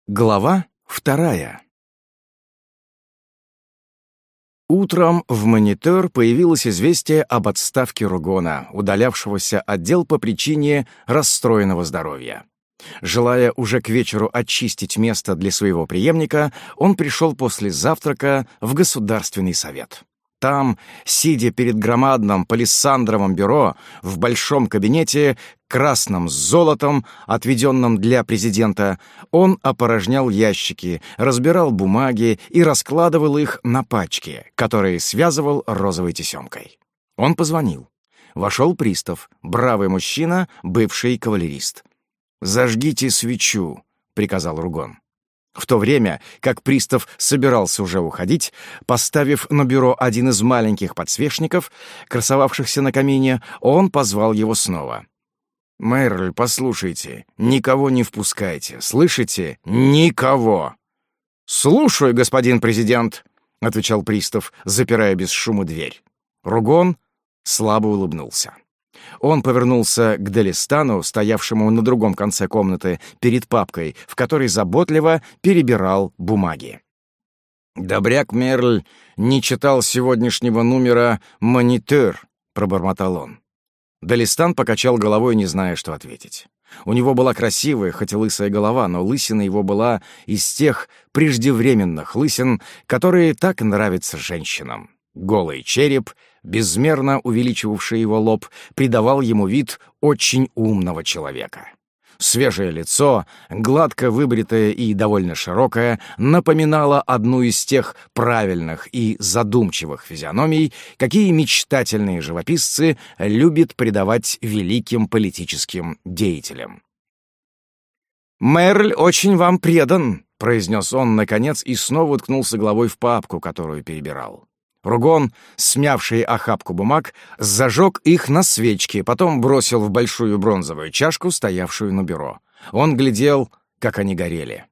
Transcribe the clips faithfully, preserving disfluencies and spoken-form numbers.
Глава вторая. Утром в «Монитор» появилось известие об отставке Ругона, удалявшегося от дел по причине расстроенного здоровья. Желая уже к вечеру очистить место для своего преемника, он пришел после завтрака в Государственный совет. Там, сидя перед громадным палисандровым бюро в большом кабинете, красным с золотом, отведенном для президента, он опорожнял ящики, разбирал бумаги и раскладывал их на пачки, которые связывал розовой тесемкой. Он позвонил. Вошел пристав, бравый мужчина, бывший кавалерист. «Зажгите свечу», — приказал Ругон. В то время, как пристав собирался уже уходить, поставив на бюро один из маленьких подсвечников, красовавшихся на камине, он позвал его снова. «Мерль, послушайте, никого не впускайте, слышите? Никого!» «Слушаю, господин президент», — отвечал пристав, запирая без шума дверь. Ругон слабо улыбнулся. Он повернулся к Делистану, стоявшему на другом конце комнаты, перед папкой, в которой заботливо перебирал бумаги. «Добряк Мерль не читал сегодняшнего номера «Монитор», — пробормотал он. Делистан покачал головой, не зная, что ответить. У него была красивая, хоть и лысая голова, но лысина его была из тех преждевременных лысин, которые так нравятся женщинам. Голый череп, безмерно увеличивавший его лоб, придавал ему вид очень умного человека. Свежее лицо, гладко выбритое и довольно широкое, напоминало одну из тех правильных и задумчивых физиономий, какие мечтательные живописцы любят придавать великим политическим деятелям. «Мерль очень вам предан», — произнес он, наконец, и снова уткнулся головой в папку, которую перебирал. Ругон, смявший охапку бумаг, зажег их на свечке, потом бросил в большую бронзовую чашку, стоявшую на бюро. Он глядел, как они горели.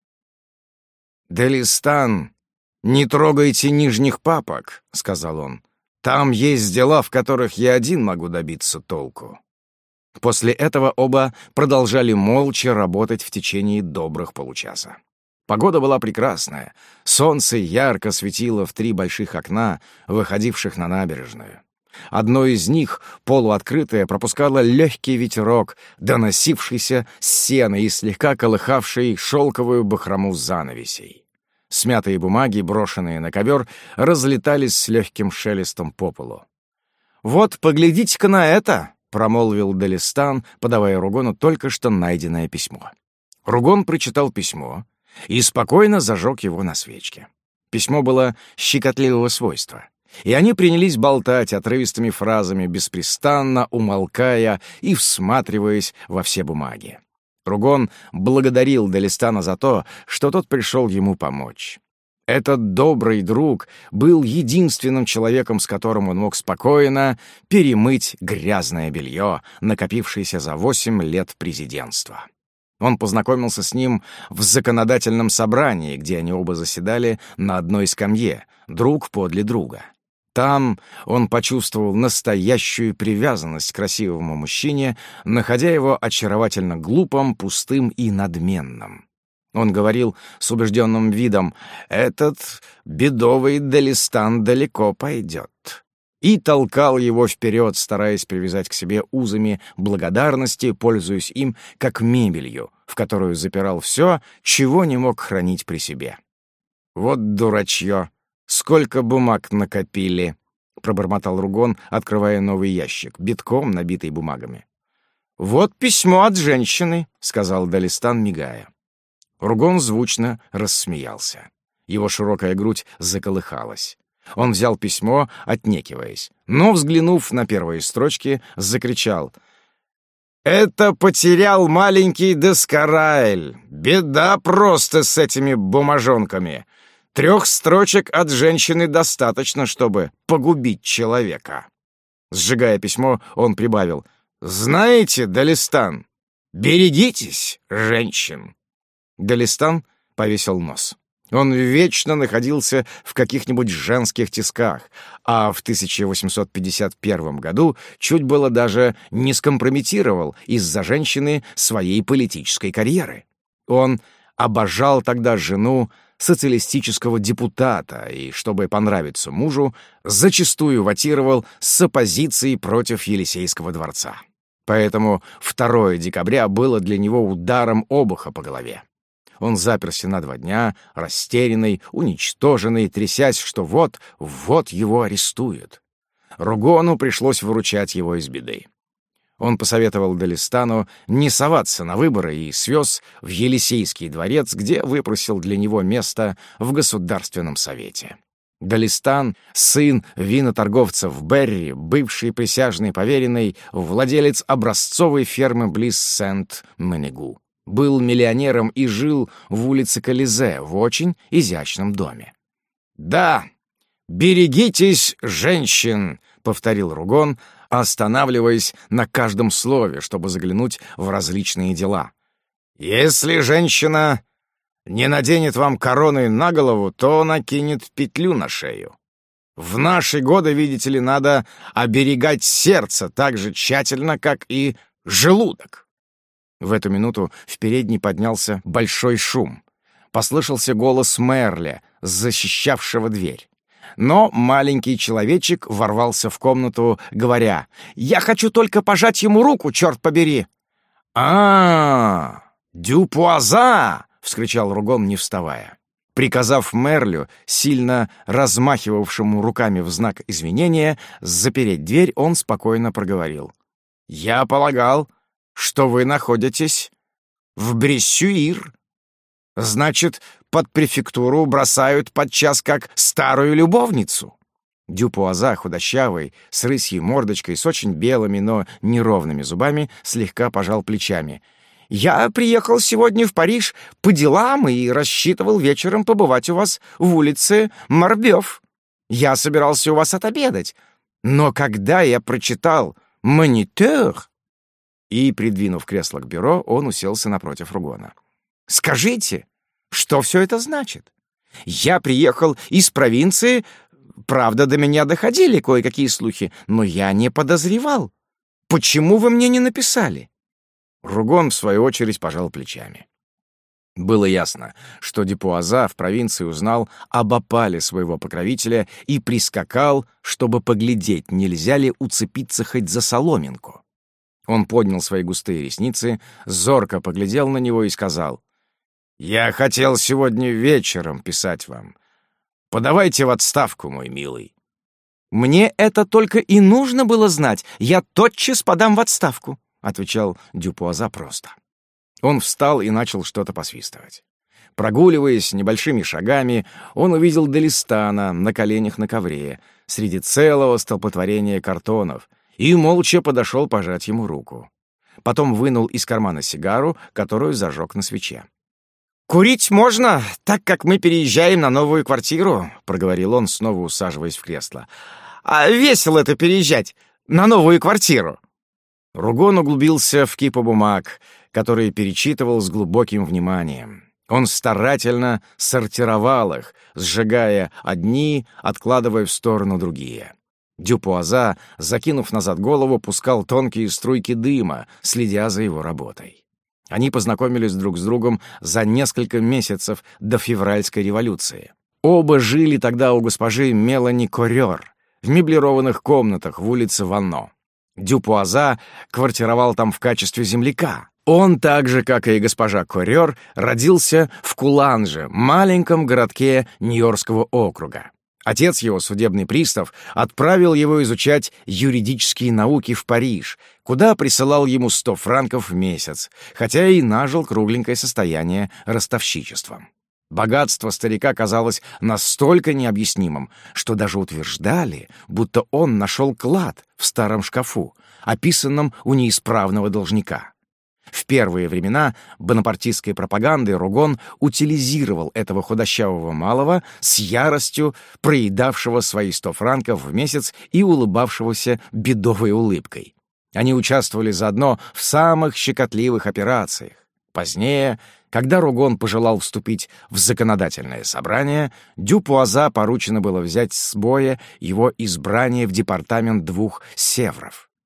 «Делистан, не трогайте нижних папок», — сказал он. «Там есть дела, в которых я один могу добиться толку». После этого оба продолжали молча работать в течение добрых получаса. Погода была прекрасная. Солнце ярко светило в три больших окна, выходивших на набережную. Одно из них, полуоткрытое, пропускало легкий ветерок, доносившийся с сена и слегка колыхавший шелковую бахрому занавесей. Смятые бумаги, брошенные на ковер, разлетались с легким шелестом по полу. «Вот, поглядите-ка на это!» — промолвил Делистан, подавая Ругону только что найденное письмо. Ругон прочитал письмо и спокойно зажег его на свечке. Письмо было щекотливого свойства, и они принялись болтать отрывистыми фразами, беспрестанно умолкая и всматриваясь во все бумаги. Ругон благодарил Делистана за то, что тот пришел ему помочь. Этот добрый друг был единственным человеком, с которым он мог спокойно перемыть грязное белье, накопившееся за восемь лет президентства. Он познакомился с ним в законодательном собрании, где они оба заседали на одной скамье, друг подле друга. Там он почувствовал настоящую привязанность к красивому мужчине, находя его очаровательно глупым, пустым и надменным. Он говорил с убежденным видом: «Этот бедовый Делистан далеко пойдет», и толкал его вперед, стараясь привязать к себе узами благодарности, пользуясь им как мебелью, в которую запирал все, чего не мог хранить при себе. «Вот дурачье! Сколько бумаг накопили!» — пробормотал Ругон, открывая новый ящик, битком набитый бумагами. «Вот письмо от женщины», — сказал Делистан, мигая. Ругон звучно рассмеялся. Его широкая грудь заколыхалась. Он взял письмо, отнекиваясь, но, взглянув на первые строчки, закричал: «Это потерял маленький Дескараэль! Беда просто с этими бумажонками! Трех строчек от женщины достаточно, чтобы погубить человека!» Сжигая письмо, он прибавил: «Знаете, Делистан, берегитесь женщин!» Делистан повесил нос. Он вечно находился в каких-нибудь женских тисках, а в тысяча восемьсот пятьдесят первом году чуть было даже не скомпрометировал из-за женщины своей политической карьеры. Он обожал тогда жену социалистического депутата и, чтобы понравиться мужу, зачастую ватировал с оппозицией против Елисейского дворца. Поэтому второе декабря было для него ударом обуха по голове. Он заперся на два дня, растерянный, уничтоженный, трясясь, что вот-вот его арестуют. Ругону пришлось выручать его из беды. Он посоветовал Далистану не соваться на выборы и свез в Елисейский дворец, где выпросил для него место в Государственном совете. Далистан, сын виноторговца в Берри, бывший присяжный поверенный, владелец образцовой фермы близ Сент-Менегу, был миллионером и жил в улице Колизе в очень изящном доме. «Да, берегитесь женщин», — повторил Ругон, останавливаясь на каждом слове, чтобы заглянуть в различные дела. «Если женщина не наденет вам короны на голову, то накинет петлю на шею. В наши годы, видите ли, надо оберегать сердце так же тщательно, как и желудок». В эту минуту в передней поднялся большой шум. Послышался голос Мерля, защищавшего дверь. Но маленький человечек ворвался в комнату, говоря: «Я хочу только пожать ему руку, черт побери!» «А-а-а! Дюпуаза!» — вскричал Ругон, не вставая. Приказав Мерлю, сильно размахивавшему руками в знак извинения, запереть дверь, он спокойно проговорил: «Я полагал, что вы находитесь в Брессюир. Значит, под префектуру бросают подчас как старую любовницу». Дюпуаза, худощавый, с рысьей мордочкой, с очень белыми, но неровными зубами, слегка пожал плечами. «Я приехал сегодня в Париж по делам и рассчитывал вечером побывать у вас в улице Марбёв. Я собирался у вас отобедать, но когда я прочитал «Монитор», и, придвинув кресло к бюро, он уселся напротив Ругона. «Скажите, что все это значит? Я приехал из провинции, правда, до меня доходили кое-какие слухи, но я не подозревал. Почему вы мне не написали?» Ругон, в свою очередь, пожал плечами. Было ясно, что Дюпуаза в провинции узнал об опале своего покровителя и прискакал, чтобы поглядеть, нельзя ли уцепиться хоть за соломинку. Он поднял свои густые ресницы, зорко поглядел на него и сказал: «Я хотел сегодня вечером писать вам. Подавайте в отставку, мой милый». «Мне это только и нужно было знать. Я тотчас подам в отставку», — отвечал Дюпуаза просто. Он встал и начал что-то посвистывать. Прогуливаясь небольшими шагами, он увидел Далистана на коленях на ковре среди целого столпотворения картонов и молча подошел пожать ему руку. Потом вынул из кармана сигару, которую зажег на свече. «Курить можно, так как мы переезжаем на новую квартиру», — проговорил он, снова усаживаясь в кресло. «А весело это переезжать на новую квартиру». Ругон углубился в кипу бумаг, которые перечитывал с глубоким вниманием. Он старательно сортировал их, сжигая одни, откладывая в сторону другие. Дюпуаза, закинув назад голову, пускал тонкие струйки дыма, следя за его работой. Они познакомились друг с другом за несколько месяцев до февральской революции. Оба жили тогда у госпожи Мелани Корёр в меблированных комнатах в улице Ванно. Дюпуаза квартировал там в качестве земляка. Он, так же, как и госпожа Корёр, родился в Куланже, маленьком городке Нью-Йоркского округа. Отец его, судебный пристав, отправил его изучать юридические науки в Париж, куда присылал ему сто франков в месяц, хотя и нажил кругленькое состояние ростовщичеством. Богатство старика казалось настолько необъяснимым, что даже утверждали, будто он нашел клад в старом шкафу, описанном у неисправного должника. В первые времена бонапартистской пропаганды Ругон утилизировал этого худощавого малого с яростью проедавшего свои сто франков в месяц и улыбавшегося бедовой улыбкой. Они участвовали заодно в самых щекотливых операциях. Позднее, когда Ругон пожелал вступить в законодательное собрание, Дюпуаза поручено было взять с боя его избрание в департамент двух севров.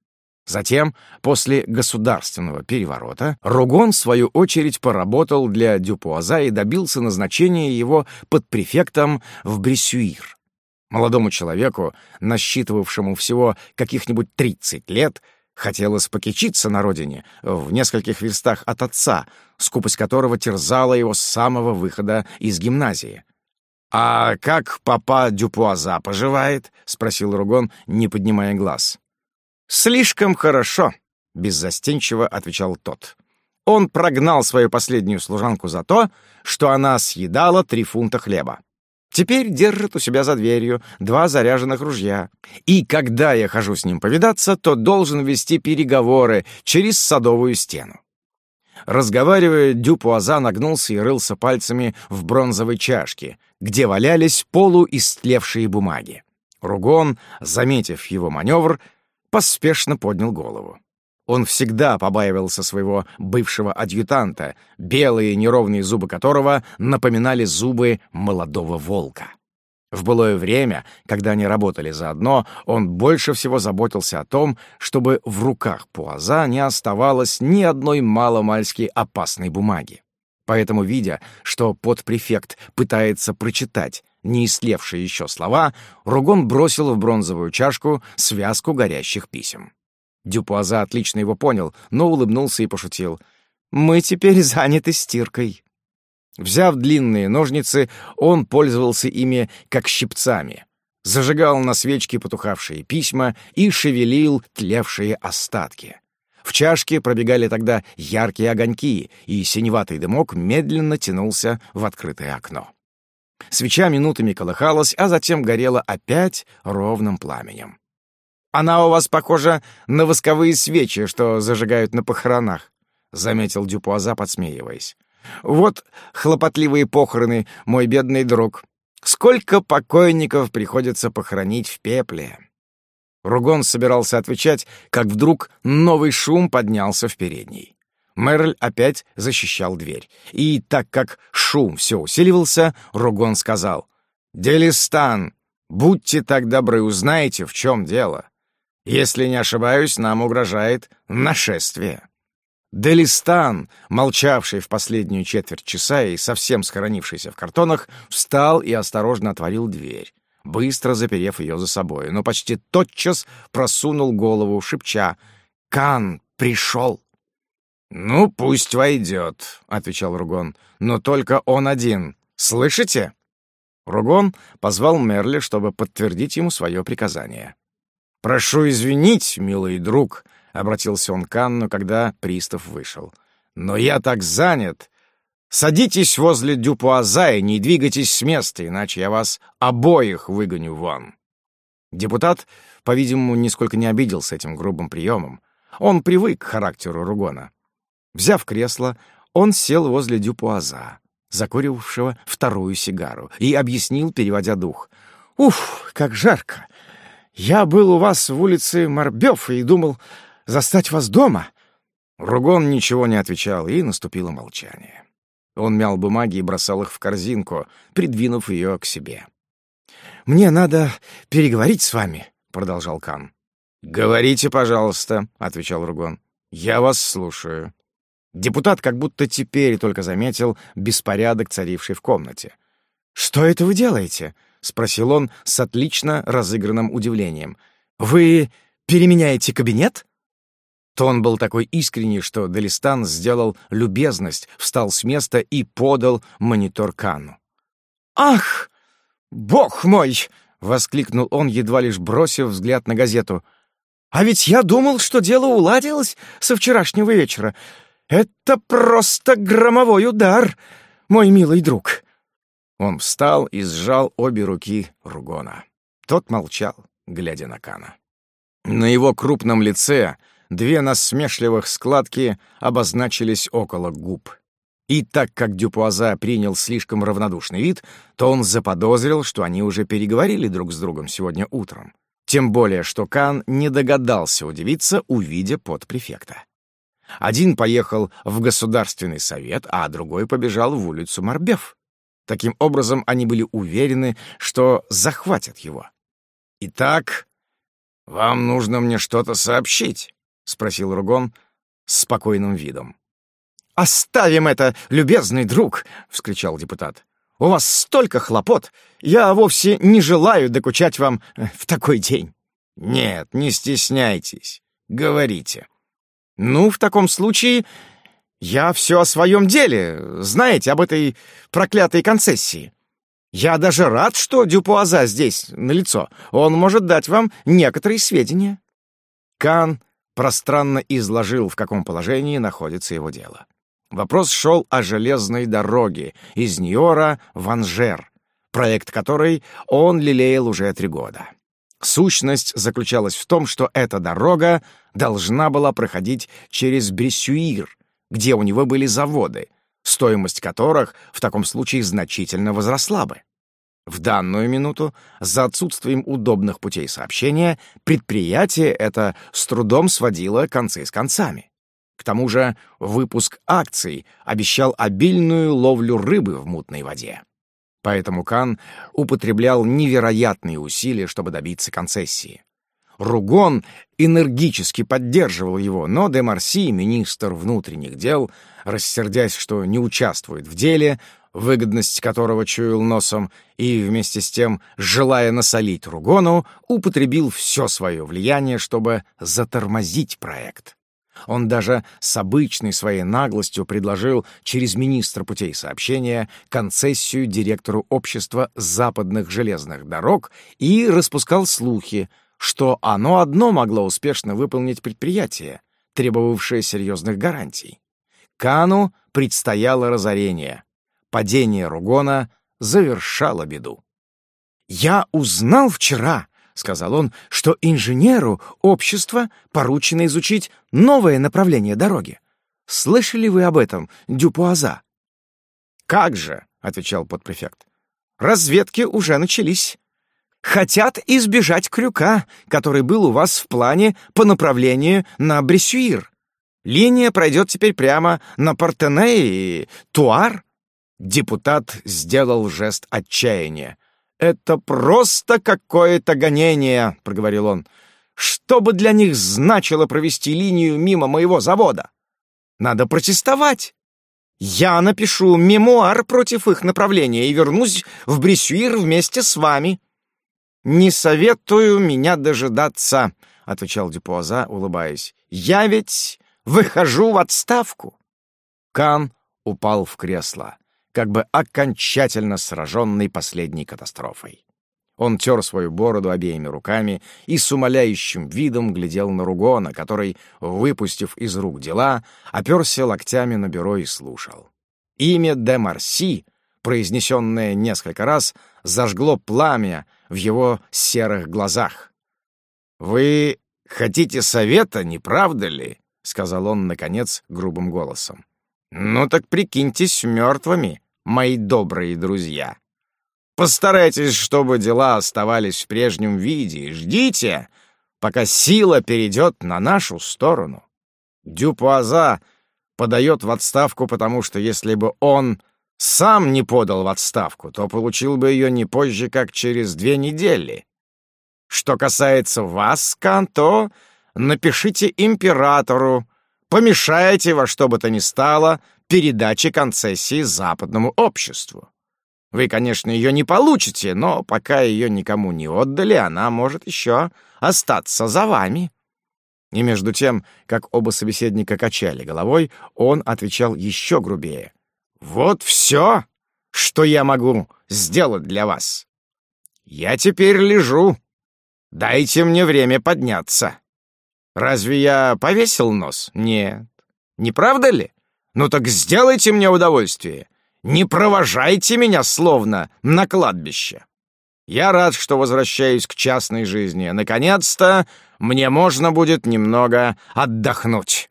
Затем, после государственного переворота, Ругон, в свою очередь, поработал для Дюпуаза и добился назначения его подпрефектом в Брессюир. Молодому человеку, насчитывавшему всего каких-нибудь тридцать лет, хотелось покичиться на родине, в нескольких верстах от отца, скупость которого терзала его с самого выхода из гимназии. «А как папа Дюпуаза поживает?» — спросил Ругон, не поднимая глаз. «Слишком хорошо», — беззастенчиво отвечал тот. «Он прогнал свою последнюю служанку за то, что она съедала три фунта хлеба. Теперь держит у себя за дверью два заряженных ружья. И когда я хожу с ним повидаться, то должен вести переговоры через садовую стену». Разговаривая, Дюпуаза нагнулся и рылся пальцами в бронзовой чашке, где валялись полуистлевшие бумаги. Ругон, заметив его маневр, поспешно поднял голову. Он всегда побаивался своего бывшего адъютанта, белые неровные зубы которого напоминали зубы молодого волка. В былое время, когда они работали заодно, он больше всего заботился о том, чтобы в руках Пуаза не оставалось ни одной маломальски опасной бумаги. Поэтому, видя, что подпрефект пытается прочитать неистлевшие еще слова, Ругон бросил в бронзовую чашку связку горящих писем. Дюпуаза отлично его понял, но улыбнулся и пошутил. «Мы теперь заняты стиркой». Взяв длинные ножницы, он пользовался ими как щипцами, зажигал на свечке потухавшие письма и шевелил тлевшие остатки. В чашке пробегали тогда яркие огоньки, и синеватый дымок медленно тянулся в открытое окно. Свеча минутами колыхалась, а затем горела опять ровным пламенем. «Она у вас похожа на восковые свечи, что зажигают на похоронах», — заметил Дюпуаза, подсмеиваясь. «Вот хлопотливые похороны, мой бедный друг. Сколько покойников приходится похоронить в пепле!» Ругон собирался отвечать, как вдруг новый шум поднялся в передней. Мерль опять защищал дверь. И так как шум все усиливался, Ругон сказал: «Делистан, будьте так добры, узнайте, в чем дело. Если не ошибаюсь, нам угрожает нашествие». Делистан, молчавший в последнюю четверть часа и совсем схоронившийся в картонах, встал и осторожно отворил дверь, быстро заперев ее за собой, но почти тотчас просунул голову, шепча: «Кан пришел!» «Ну, пусть войдет», — отвечал Ругон, — «но только он один. Слышите?» Ругон позвал Мерля, чтобы подтвердить ему свое приказание. «Прошу извинить, милый друг», — обратился он к Канну, когда пристав вышел. «Но я так занят. Садитесь возле Дюпуаза и не двигайтесь с места, иначе я вас обоих выгоню вон». Депутат, по-видимому, нисколько не обиделся этим грубым приемом. Он привык к характеру Ругона. Взяв кресло, он сел возле Дюпуаза, закуривавшего вторую сигару, и объяснил, переводя дух: «Уф, как жарко! Я был у вас в улице Марбёв и думал застать вас дома». Ругон ничего не отвечал, и наступило молчание. Он мял бумаги и бросал их в корзинку, придвинув ее к себе. «Мне надо переговорить с вами», — продолжал Кан. «Говорите, пожалуйста», — отвечал Ругон. «Я вас слушаю». Депутат как будто теперь только заметил беспорядок, царивший в комнате. «Что это вы делаете?» — спросил он с отлично разыгранным удивлением. «Вы переменяете кабинет?» Тон был такой искренний, что Делистан сделал любезность, встал с места и подал монитор Канну. «Ах, бог мой!» — воскликнул он, едва лишь бросив взгляд на газету. «А ведь я думал, что дело уладилось со вчерашнего вечера. Это просто громовой удар, мой милый друг!» Он встал и сжал обе руки Ругона. Тот молчал, глядя на Кана. На его крупном лице две насмешливых складки обозначились около губ. И так как Дюпуаза принял слишком равнодушный вид, то он заподозрил, что они уже переговорили друг с другом сегодня утром. Тем более, что Кан не догадался удивиться, увидя подпрефекта. Один поехал в Государственный совет, а другой побежал в улицу Марбёв. Таким образом, они были уверены, что захватят его. «Итак, вам нужно мне что-то сообщить», — спросил Ругон с спокойным видом. «Оставим это, любезный друг!» — вскричал депутат. «У вас столько хлопот! Я вовсе не желаю докучать вам в такой день!» «Нет, не стесняйтесь. Говорите». «Ну, в таком случае я все о своем деле, знаете, об этой проклятой концессии. Я даже рад, что Дюпуаза здесь налицо. Он может дать вам некоторые сведения». Кан пространно изложил, в каком положении находится его дело. Вопрос шел о железной дороге из Ниора в Анжер, проект которой он лелеял уже три года. Сущность заключалась в том, что эта дорога должна была проходить через Брессюир, где у него были заводы, стоимость которых в таком случае значительно возросла бы. В данную минуту, за отсутствием удобных путей сообщения, предприятие это с трудом сводило концы с концами. К тому же выпуск акций обещал обильную ловлю рыбы в мутной воде. Поэтому Кан употреблял невероятные усилия, чтобы добиться концессии. Ругон энергически поддерживал его, но де Марси, министр внутренних дел, рассердясь, что не участвует в деле, выгодность которого чуял носом, и вместе с тем, желая насолить Ругону, употребил все свое влияние, чтобы затормозить проект. Он даже с обычной своей наглостью предложил через министра путей сообщения концессию директору общества западных железных дорог и распускал слухи, что оно одно могло успешно выполнить предприятие, требовавшее серьезных гарантий. Кану предстояло разорение. Падение Ругона завершало беду. «Я узнал вчера, — сказал он, — что инженеру общества поручено изучить новое направление дороги. Слышали вы об этом, Дюпуаза?» «Как же, — отвечал подпрефект, — разведки уже начались. Хотят избежать крюка, который был у вас в плане по направлению на Брессюир. Линия пройдет теперь прямо на Партене и Туар». Депутат сделал жест отчаяния. «Это просто какое-то гонение», — проговорил он. «Что бы для них значило провести линию мимо моего завода? Надо протестовать. Я напишу мемуар против их направления и вернусь в Брессюир вместе с вами». «Не советую меня дожидаться», — отвечал Дюпуаза, улыбаясь. «Я ведь выхожу в отставку». Кан упал в кресло, как бы окончательно сраженный последней катастрофой. Он тер свою бороду обеими руками и с умоляющим видом глядел на Ругона, который, выпустив из рук дела, оперся локтями на бюро и слушал. Имя де Марси, произнесенное несколько раз, зажгло пламя в его серых глазах. «Вы хотите совета, не правда ли?» — сказал он, наконец, грубым голосом. «Ну так прикиньтесь мертвыми, мои добрые друзья. Постарайтесь, чтобы дела оставались в прежнем виде, и ждите, пока сила перейдет на нашу сторону. Дюпуаза подает в отставку, потому что если бы он сам не подал в отставку, то получил бы ее не позже, как через две недели. Что касается вас, Кан, то напишите императору, помешайте во что бы то ни стало передаче концессии западному обществу. Вы, конечно, ее не получите, но пока ее никому не отдали, она может еще остаться за вами». И между тем, как оба собеседника качали головой, он отвечал еще грубее. «Вот все, что я могу сделать для вас. Я теперь лежу. Дайте мне время подняться. Разве я повесил нос? Нет. Не правда ли? Ну так сделайте мне удовольствие. Не провожайте меня словно на кладбище. Я рад, что возвращаюсь к частной жизни. Наконец-то мне можно будет немного отдохнуть».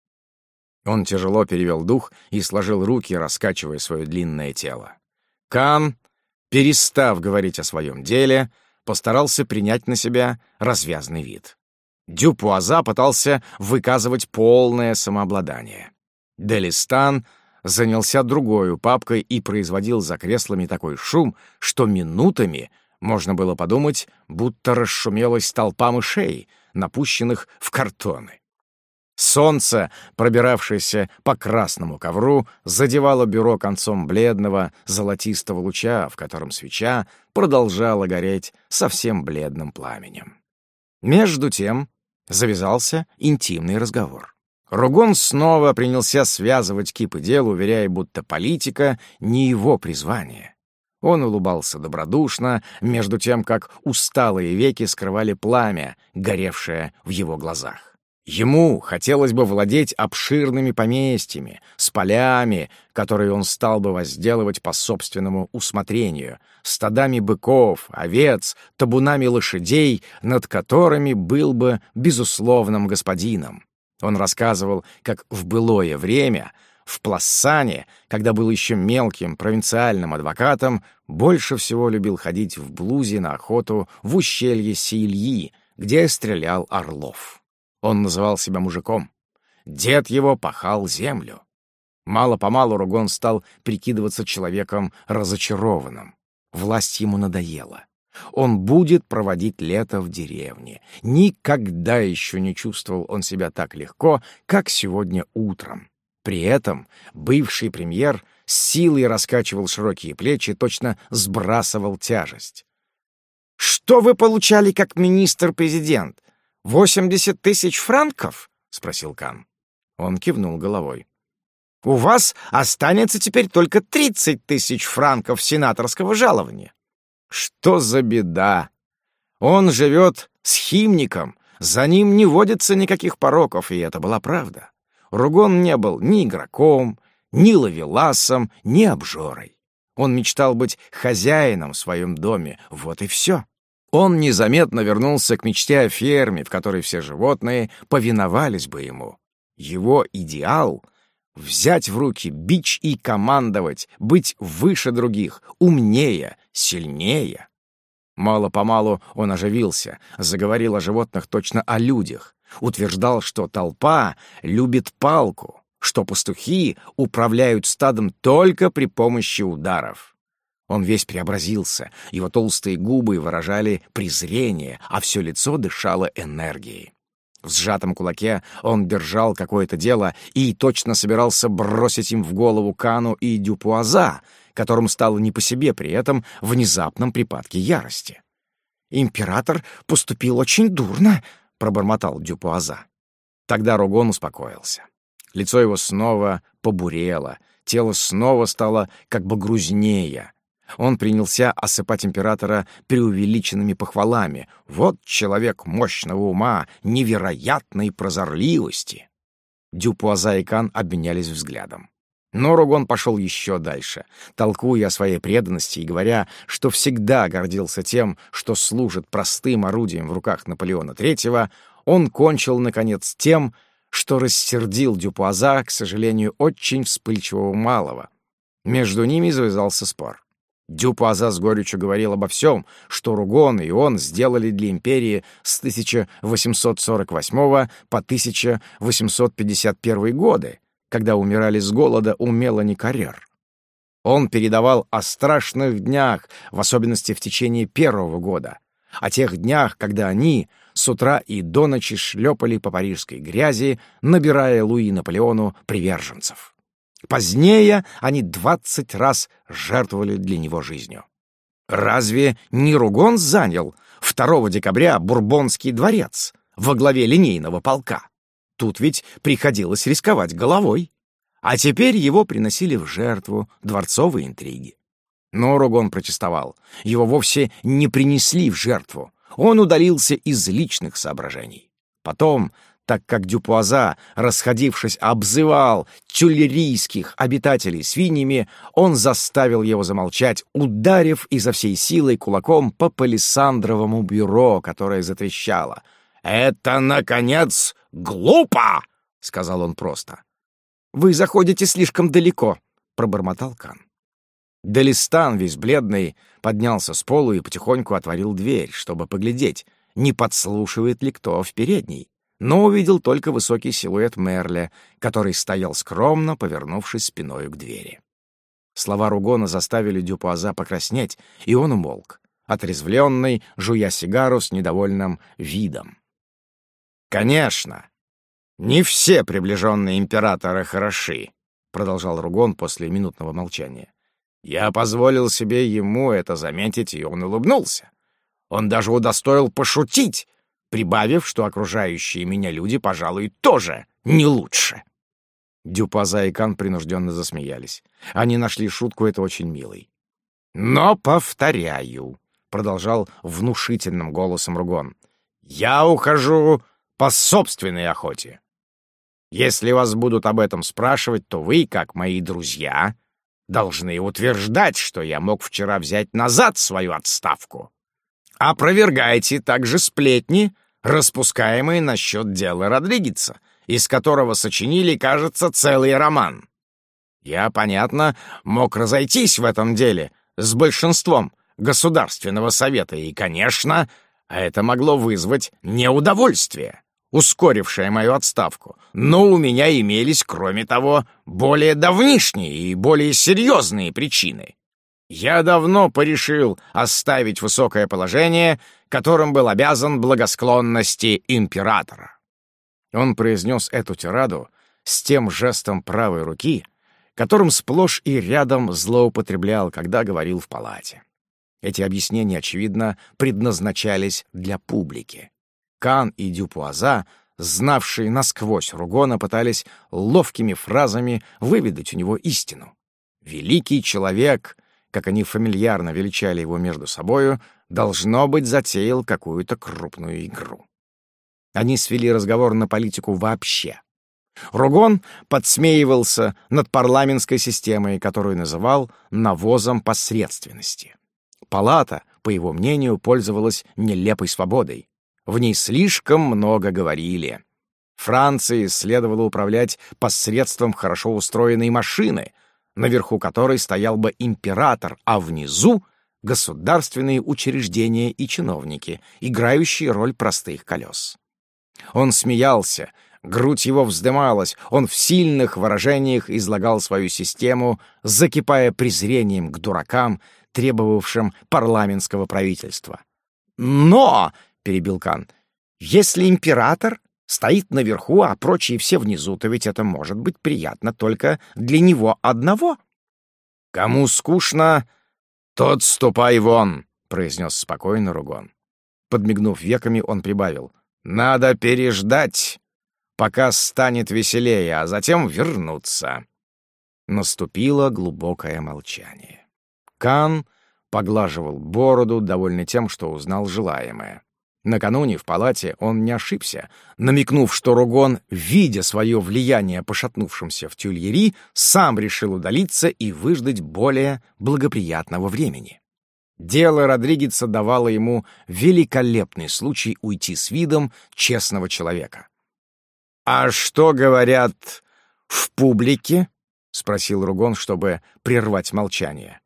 Он тяжело перевел дух и сложил руки, раскачивая свое длинное тело. Кан, перестав говорить о своем деле, постарался принять на себя развязный вид. Дюпуаза пытался выказывать полное самообладание. Делистан занялся другой папкой и производил за креслами такой шум, что минутами можно было подумать, будто расшумелась толпа мышей, напущенных в картоны. Солнце, пробиравшееся по красному ковру, задевало бюро концом бледного золотистого луча, в котором свеча продолжала гореть совсем бледным пламенем. Между тем завязался интимный разговор. Ругон снова принялся связывать кипы дел, уверяя, будто политика — не его призвание. Он улыбался добродушно, между тем, как усталые веки скрывали пламя, горевшее в его глазах. Ему хотелось бы владеть обширными поместьями, с полями, которые он стал бы возделывать по собственному усмотрению, стадами быков, овец, табунами лошадей, над которыми был бы безусловным господином. Он рассказывал, как в былое время в Плассане, когда был еще мелким провинциальным адвокатом, больше всего любил ходить в блузе на охоту в ущелье Сильи, где стрелял орлов. Он называл себя мужиком. Дед его пахал землю. Мало-помалу Ругон стал прикидываться человеком разочарованным. Власть ему надоела. Он будет проводить лето в деревне. Никогда еще не чувствовал он себя так легко, как сегодня утром. При этом бывший премьер с силой раскачивал широкие плечи, точно сбрасывал тяжесть. «Что вы получали как министр-президент? «Восемьдесят тысяч франков?» — спросил Кан. Он кивнул головой. «У вас останется теперь только тридцать тысяч франков сенаторского жалования». «Что за беда? Он живет с химником, за ним не водится никаких пороков», и это была правда. Ругон не был ни игроком, ни ловеласом, ни обжорой. Он мечтал быть хозяином в своем доме, вот и все. Он незаметно вернулся к мечте о ферме, в которой все животные повиновались бы ему. Его идеал — взять в руки бич и командовать, быть выше других, умнее, сильнее. Мало-помалу он оживился, заговорил о животных точно о людях, утверждал, что толпа любит палку, что пастухи управляют стадом только при помощи ударов. Он весь преобразился, его толстые губы выражали презрение, а все лицо дышало энергией. В сжатом кулаке он держал какое-то дело и точно собирался бросить им в голову Кану и Дюпуаза, которым стало не по себе при этом внезапном припадке ярости. «Император поступил очень дурно», — пробормотал Дюпуаза. Тогда Ругон успокоился. Лицо его снова побурело, тело снова стало как бы грузнее. Он принялся осыпать императора преувеличенными похвалами. Вот человек мощного ума, невероятной прозорливости. Дюпуаза и Кан обменялись взглядом. Но Ругон пошел еще дальше, толкуя о своей преданности и говоря, что всегда гордился тем, что служит простым орудием в руках Наполеона Третьего. Он кончил, наконец, тем, что рассердил Дюпуаза, к сожалению, очень вспыльчивого малого. Между ними завязался спор. Дюпуаза с горечью говорил обо всем, что Ругон и он сделали для империи с тысяча восемьсот сорок восьмого по тысяча восемьсот пятьдесят первый годы, когда умирали с голода у Мелани Каррер. Он передавал о страшных днях, в особенности в течение первого года, о тех днях, когда они с утра и до ночи шлепали по парижской грязи, набирая Луи Наполеону приверженцев. Позднее они двадцать раз жертвовали для него жизнью. Разве не Ругон занял второго декабря Бурбонский дворец во главе линейного полка? Тут ведь приходилось рисковать головой. А теперь его приносили в жертву дворцовые интриги. Но Ругон протестовал. Его вовсе не принесли в жертву. Он удалился из личных соображений. Потом, так как Дюпуаза, расходившись, обзывал тюлерийских обитателей свиньями, он заставил его замолчать, ударив изо всей силы кулаком по палисандровому бюро, которое затрещало. «Это, наконец, глупо!» — сказал он просто. «Вы заходите слишком далеко», — пробормотал Кан. Делистан, весь бледный, поднялся с полу и потихоньку отворил дверь, чтобы поглядеть, не подслушивает ли кто в передней, но увидел только высокий силуэт Мерля, который стоял скромно, повернувшись спиною к двери. Слова Ругона заставили Дюпуаза покраснеть, и он умолк, отрезвленный, жуя сигару с недовольным видом. «Конечно, «Не все приближенные императора хороши», — продолжал Ругон после минутного молчания. «Я позволил себе ему это заметить, и он улыбнулся. Он даже удостоил пошутить, прибавив, что окружающие меня люди, пожалуй, тоже не лучше». Дюпуаза и Кан принужденно засмеялись. Они нашли шутку это очень милой. «Но повторяю», — продолжал внушительным голосом Ругон, — «я ухожу по собственной охоте. Если вас будут об этом спрашивать, то вы, как мои друзья, должны утверждать, что я мог вчера взять назад свою отставку. Опровергайте также сплетни, распускаемые насчет дела Родригеса, из которого сочинили, кажется, целый роман. Я, понятно, мог разойтись в этом деле с большинством Государственного совета, и, конечно, это могло вызвать неудовольствие, ускорившее мою отставку. Но у меня имелись, кроме того, более давнишние и более серьезные причины. Я давно порешил оставить высокое положение, которым был обязан благосклонности императора». Он произнес эту тираду с тем жестом правой руки, которым сплошь и рядом злоупотреблял, когда говорил в палате. Эти объяснения, очевидно, предназначались для публики. Кан и Дюпуаза, знавшие насквозь Ругона, пытались ловкими фразами выведать у него истину. Великий человек, как они фамильярно величали его между собою, должно быть, затеял какую-то крупную игру. Они свели разговор на политику вообще. Ругон подсмеивался над парламентской системой, которую называл «навозом посредственности». Палата, по его мнению, пользовалась нелепой свободой. В ней слишком много говорили. Франции следовало управлять посредством хорошо устроенной машины, наверху которой стоял бы император, а внизу — государственные учреждения и чиновники, играющие роль простых колес. Он смеялся, грудь его вздымалась, он в сильных выражениях излагал свою систему, закипая презрением к дуракам, требовавшим парламентского правительства. «Но», — перебил Кан, — «если император стоит наверху, а прочие все внизу, то ведь это может быть приятно только для него одного». «Кому скучно, тот ступай вон», — произнес спокойно Ругон. Подмигнув веками, он прибавил: «Надо переждать, пока станет веселее, а затем вернуться». Наступило глубокое молчание. Кан поглаживал бороду, довольный тем, что узнал желаемое. Накануне в палате он не ошибся, намекнув, что Ругон, видя свое влияние пошатнувшимся в Тюильри, сам решил удалиться и выждать более благоприятного времени. Дело Родригеса давало ему великолепный случай уйти с видом честного человека. «А что говорят в публике?» — спросил Ругон, чтобы прервать молчание.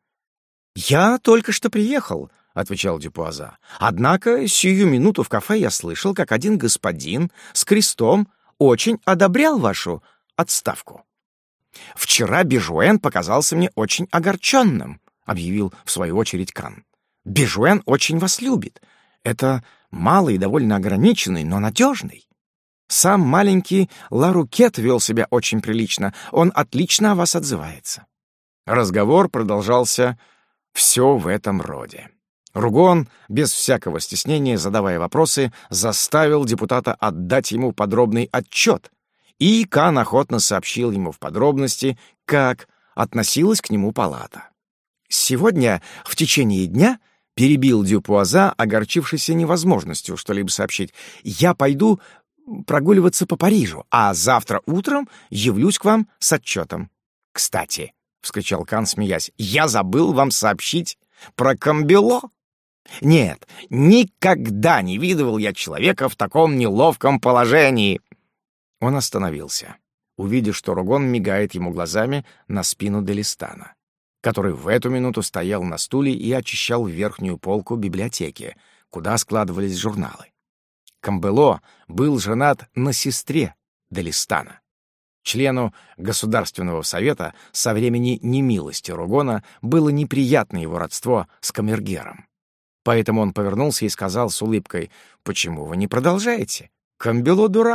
«Я только что приехал», — отвечал Дюпуаза. «Однако сию минуту в кафе я слышал, как один господин с крестом очень одобрял вашу отставку. Вчера Бежуэн показался мне очень огорченным», — объявил в свою очередь Кан. «Бежуэн очень вас любит. Это малый и довольно ограниченный, но надежный. Сам маленький Ларукет вел себя очень прилично. Он отлично о вас отзывается». Разговор продолжался все в этом роде. Ругон, без всякого стеснения, задавая вопросы, заставил депутата отдать ему подробный отчет, и Кан охотно сообщил ему в подробности, как относилась к нему палата. «Сегодня, в течение дня, — перебил Дюпуаза, огорчившийся невозможностью что-либо сообщить, — я пойду прогуливаться по Парижу, а завтра утром явлюсь к вам с отчетом. Кстати, — вскричал Кан, смеясь, — я забыл вам сообщить про Камбело. Нет, никогда не видывал я человека в таком неловком положении». Он остановился, увидев, что Ругон мигает ему глазами на спину Делистана, который в эту минуту стоял на стуле и очищал верхнюю полку библиотеки, куда складывались журналы. Камбело был женат на сестре Делистана. Члену Государственного совета со времени немилости Ругона было неприятно его родство с камергером. Поэтому он повернулся и сказал с улыбкой: «Почему вы не продолжаете? Камбело дурак.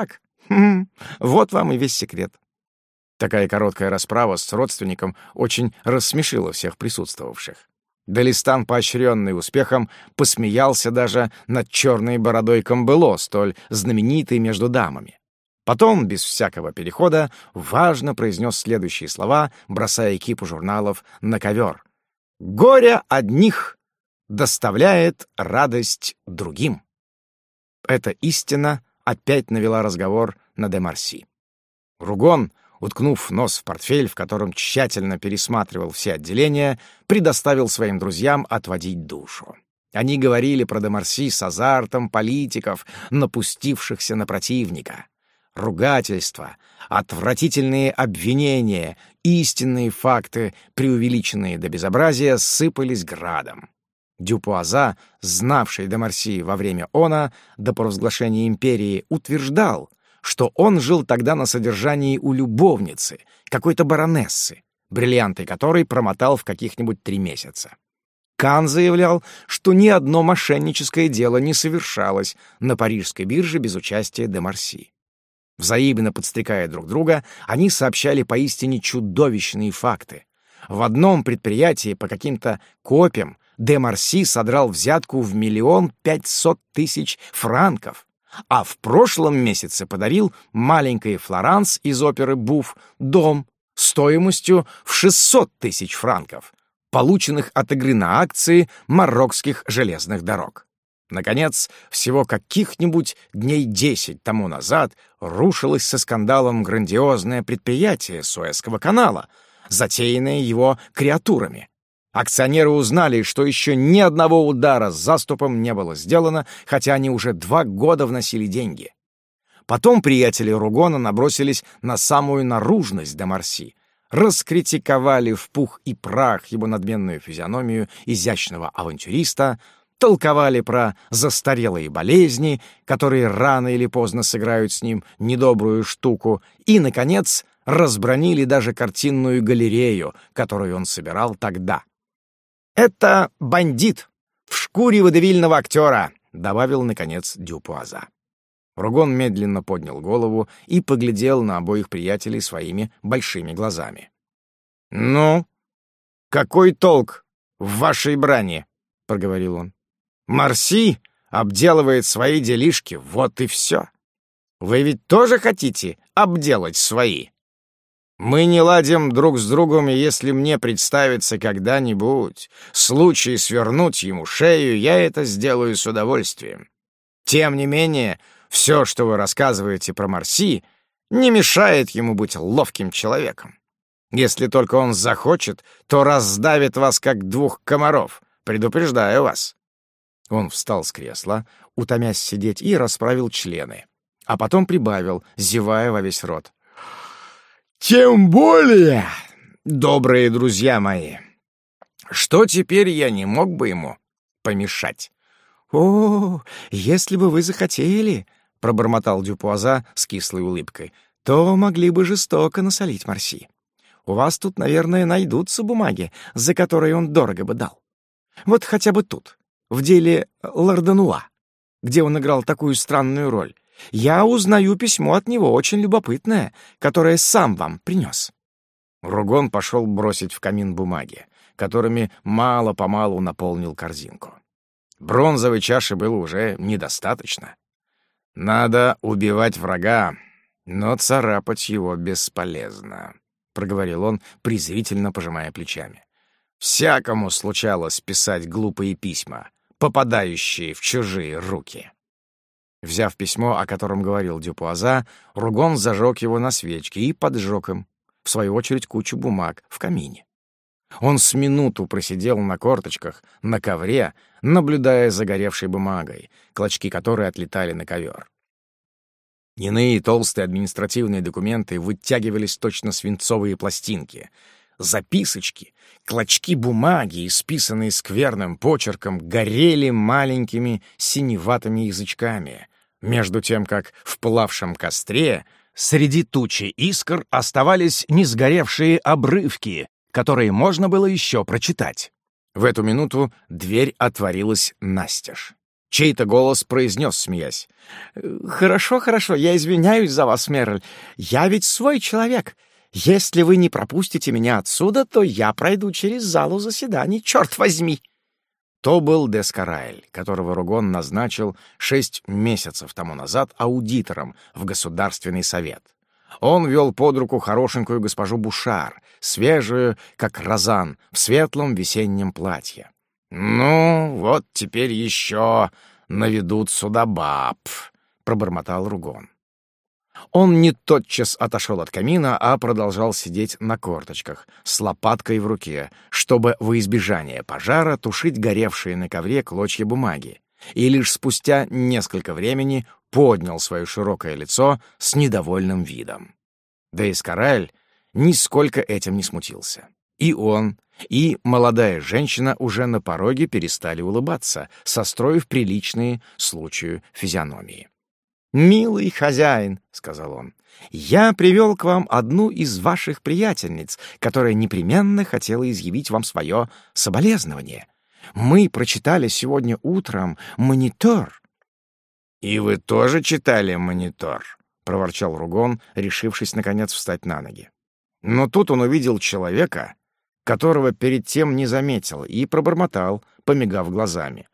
Хм, вот вам и весь секрет. Такая короткая расправа с родственником очень рассмешила всех присутствовавших. Далистан, поощренный успехом, посмеялся даже над черной бородой Камбело, столь знаменитой между дамами. Потом, без всякого перехода, важно произнес следующие слова, бросая кипу журналов на ковер. «Горе одних доставляет радость другим». Эта истина опять навела разговор на де Марси. Ругон, уткнув нос в портфель, в котором тщательно пересматривал все отделения, предоставил своим друзьям отводить душу. Они говорили про де Марси с азартом политиков, напустившихся на противника. Ругательства, отвратительные обвинения, истинные факты, преувеличенные до безобразия, сыпались градом. Дюпуаза, знавший де Марси во время она, до провозглашения империи, утверждал, что он жил тогда на содержании у любовницы, какой-то баронессы, бриллианты которой промотал в каких-нибудь три месяца. Кан заявлял, что ни одно мошенническое дело не совершалось на парижской бирже без участия де Марси. Взаимно подстрекая друг друга, они сообщали поистине чудовищные факты. В одном предприятии по каким-то копиям де Марси содрал взятку в миллион пятьсот тысяч франков, а в прошлом месяце подарил маленькой Флоранс из оперы «Буф» дом стоимостью в шестьсот тысяч франков, полученных от игры на акции Марокских железных дорог. Наконец, всего каких-нибудь дней десять тому назад рушилось со скандалом грандиозное предприятие Суэцкого канала, затеянное его креатурами. Акционеры узнали, что еще ни одного удара с заступом не было сделано, хотя они уже два года вносили деньги. Потом приятели Ругона набросились на самую наружность де Марси, раскритиковали в пух и прах его надменную физиономию изящного авантюриста, толковали про застарелые болезни, которые рано или поздно сыграют с ним недобрую штуку, и, наконец, разбранили даже картинную галерею, которую он собирал тогда. «Это бандит в шкуре водевильного актера», — добавил, наконец, Дюпуаза. Ругон медленно поднял голову и поглядел на обоих приятелей своими большими глазами. «Ну, какой толк в вашей брани?» — проговорил он. «Марси обделывает свои делишки, вот и все. Вы ведь тоже хотите обделать свои? Мы не ладим друг с другом, и если мне представится когда-нибудь случай свернуть ему шею, я это сделаю с удовольствием. Тем не менее, все, что вы рассказываете про Марси, не мешает ему быть ловким человеком. Если только он захочет, то раздавит вас, как двух комаров, предупреждаю вас». Он встал с кресла, утомясь сидеть, и расправил члены, а потом прибавил, зевая во весь рот. «Тем более, добрые друзья мои, что теперь я не мог бы ему помешать». «О, если бы вы захотели, — пробормотал Дюпуаза с кислой улыбкой, — то могли бы жестоко насолить Марси. У вас тут, наверное, найдутся бумаги, за которые он дорого бы дал. Вот хотя бы тут, в деле Лордануа, где он играл такую странную роль. Я узнаю письмо от него, очень любопытное, которое сам вам принес». Ругон пошел бросить в камин бумаги, которыми мало-помалу наполнил корзинку. Бронзовой чаши было уже недостаточно. «Надо убивать врага, но царапать его бесполезно», — проговорил он, презрительно пожимая плечами. «Всякому случалось писать глупые письма, попадающие в чужие руки». Взяв письмо, о котором говорил Дюпуаза, Ругон зажег его на свечке и поджег им, в свою очередь, кучу бумаг в камине. Он с минуту просидел на корточках, на ковре, наблюдая за горевшей бумагой, клочки которой отлетали на ковер. Иные толстые административные документы вытягивались точно свинцовые пластинки. Записочки, клочки бумаги, исписанные скверным почерком, горели маленькими синеватыми язычками, между тем как в пылавшем костре среди тучи искр оставались несгоревшие обрывки, которые можно было еще прочитать. В эту минуту дверь отворилась настежь. Чей-то голос произнес, смеясь: «Хорошо, хорошо, я извиняюсь за вас, Мерль. Я ведь свой человек. Если вы не пропустите меня отсюда, то я пройду через залу заседаний, черт возьми!» То был Дескараэль, которого Ругон назначил шесть месяцев тому назад аудитором в Государственный совет. Он вел под руку хорошенькую госпожу Бушар, свежую, как розан, в светлом весеннем платье. «Ну, вот теперь еще наведут сюда баб», — пробормотал Ругон. Он не тотчас отошел от камина, а продолжал сидеть на корточках, с лопаткой в руке, чтобы во избежание пожара тушить горевшие на ковре клочья бумаги, и лишь спустя несколько времени поднял свое широкое лицо с недовольным видом. Дескараэль нисколько этим не смутился. И он, и молодая женщина уже на пороге перестали улыбаться, состроив приличные случаю физиономии. «Милый хозяин», — сказал он, — «я привел к вам одну из ваших приятельниц, которая непременно хотела изъявить вам свое соболезнование. Мы прочитали сегодня утром «Монитор». «И вы тоже читали «Монитор», — проворчал Ругон, решившись, наконец, встать на ноги. Но тут он увидел человека, которого перед тем не заметил, и пробормотал, помигав глазами: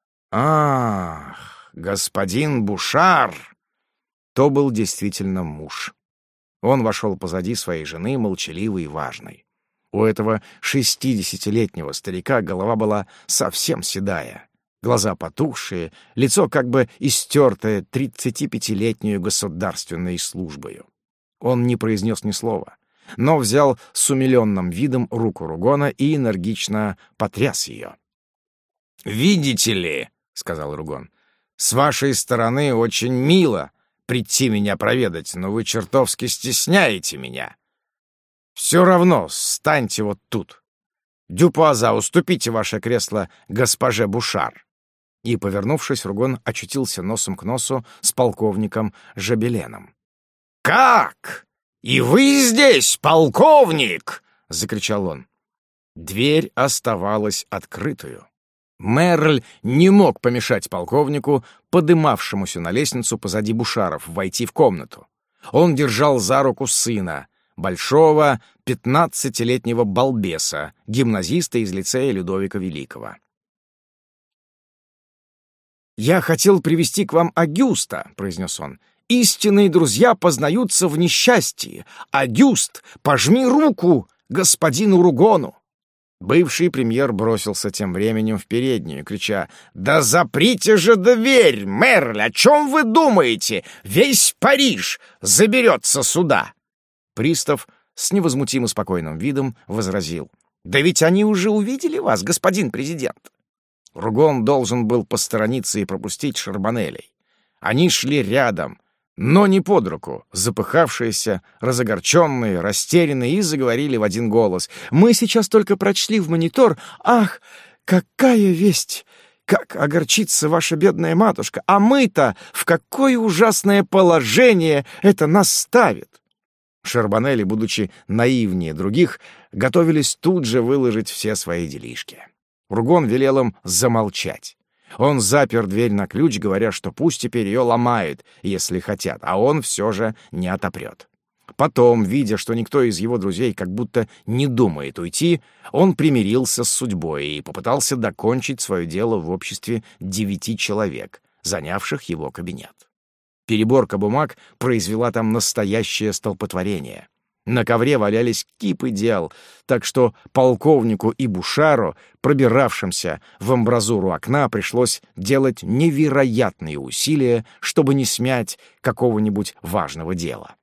«Ах, господин Бушар!» То был действительно муж. Он вошел позади своей жены, молчаливый и важный. У этого шестидесятилетнего старика голова была совсем седая, глаза потухшие, лицо как бы истертое тридцатипятилетнюю государственной службою. Он не произнес ни слова, но взял с умиленным видом руку Ругона и энергично потряс ее. «Видите ли, — сказал Ругон, — с вашей стороны очень мило прийти меня проведать, но вы чертовски стесняете меня. Все равно станьте вот тут. Дюпуаза, уступите ваше кресло госпоже Бушар». И, повернувшись, Ругон очутился носом к носу с полковником Жабеленом. «Как? И вы здесь, полковник?» — закричал он. Дверь оставалась открытую. Мерль не мог помешать полковнику, подымавшемуся на лестницу позади Бушаров, войти в комнату. Он держал за руку сына, большого пятнадцатилетнего балбеса, гимназиста из лицея Людовика Великого. «Я хотел привести к вам Агюста», — произнес он. «Истинные друзья познаются в несчастье. Агюст, пожми руку господину Ругону». Бывший премьер бросился тем временем в переднюю, крича: «Да заприте же дверь, Мерль! О чем вы думаете? Весь Париж заберется сюда!» Пристав с невозмутимо спокойным видом возразил: «Да ведь они уже увидели вас, господин президент!» Ругон должен был посторониться и пропустить Шарбонелей. Они шли рядом, но не под руку, запыхавшиеся, разогорченные, растерянные, и заговорили в один голос: «Мы сейчас только прочли в «Монитор». Ах, какая весть! Как огорчится ваша бедная матушка! А мы-то в какое ужасное положение это нас ставит!» Шарбонели, будучи наивнее других, готовились тут же выложить все свои делишки. Ругон велел им замолчать. Он запер дверь на ключ, говоря, что пусть теперь ее ломают, если хотят, а он все же не отопрет. Потом, видя, что никто из его друзей как будто не думает уйти, он примирился с судьбой и попытался докончить свое дело в обществе девяти человек, занявших его кабинет. Переборка бумаг произвела там настоящее столпотворение. На ковре валялись кипы дел, так что полковнику и Бушару, пробиравшимся в амбразуру окна, пришлось делать невероятные усилия, чтобы не смять какого-нибудь важного дела.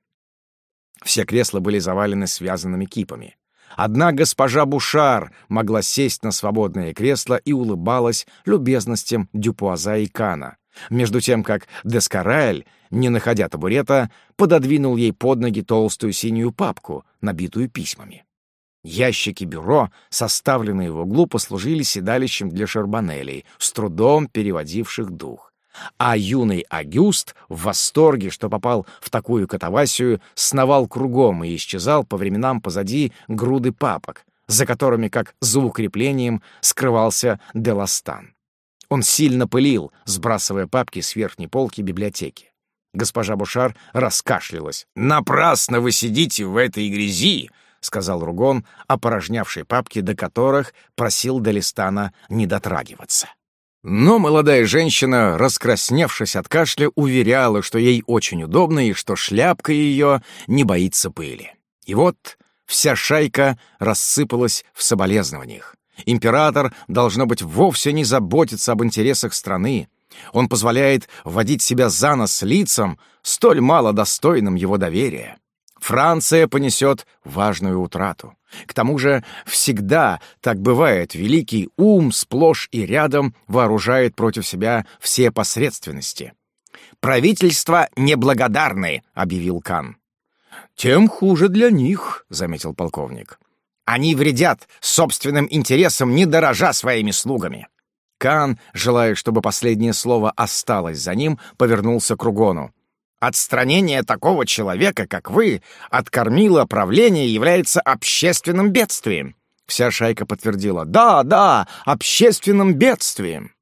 Все кресла были завалены связанными кипами. Одна госпожа Бушар могла сесть на свободное кресло и улыбалась любезностям Дюпуаза и Кана, между тем как Дескараэль, не находя табурета, пододвинул ей под ноги толстую синюю папку, набитую письмами. Ящики бюро, составленные в углу, послужили седалищем для Шарбонелей, с трудом переводивших дух. А юный Агюст, в восторге, что попал в такую катавасию, сновал кругом и исчезал по временам позади груды папок, за которыми, как за укреплением, скрывался Деластан. Он сильно пылил, сбрасывая папки с верхней полки библиотеки. Госпожа Бушар раскашлялась. «Напрасно вы сидите в этой грязи!» — сказал Ругон, опорожнявший папки, до которых просил Делистана не дотрагиваться. Но молодая женщина, раскрасневшись от кашля, уверяла, что ей очень удобно и что шляпка ее не боится пыли. И вот вся шайка рассыпалась в соболезнованиях. Император, должно быть, вовсе не заботится об интересах страны. Он позволяет водить себя за нос лицам, столь мало достойным его доверия. Франция понесет важную утрату. К тому же всегда так бывает, великий ум сплошь и рядом вооружает против себя все посредственности. «Правительство неблагодарны», — объявил Кан. «Тем хуже для них», — заметил полковник. «Они вредят собственным интересам, не дорожа своими слугами». Кан, желая, чтобы последнее слово осталось за ним, повернулся к Ругону. «Отстранение такого человека, как вы, от кормила правления является общественным бедствием». Вся шайка подтвердила: «Да, да, общественным бедствием».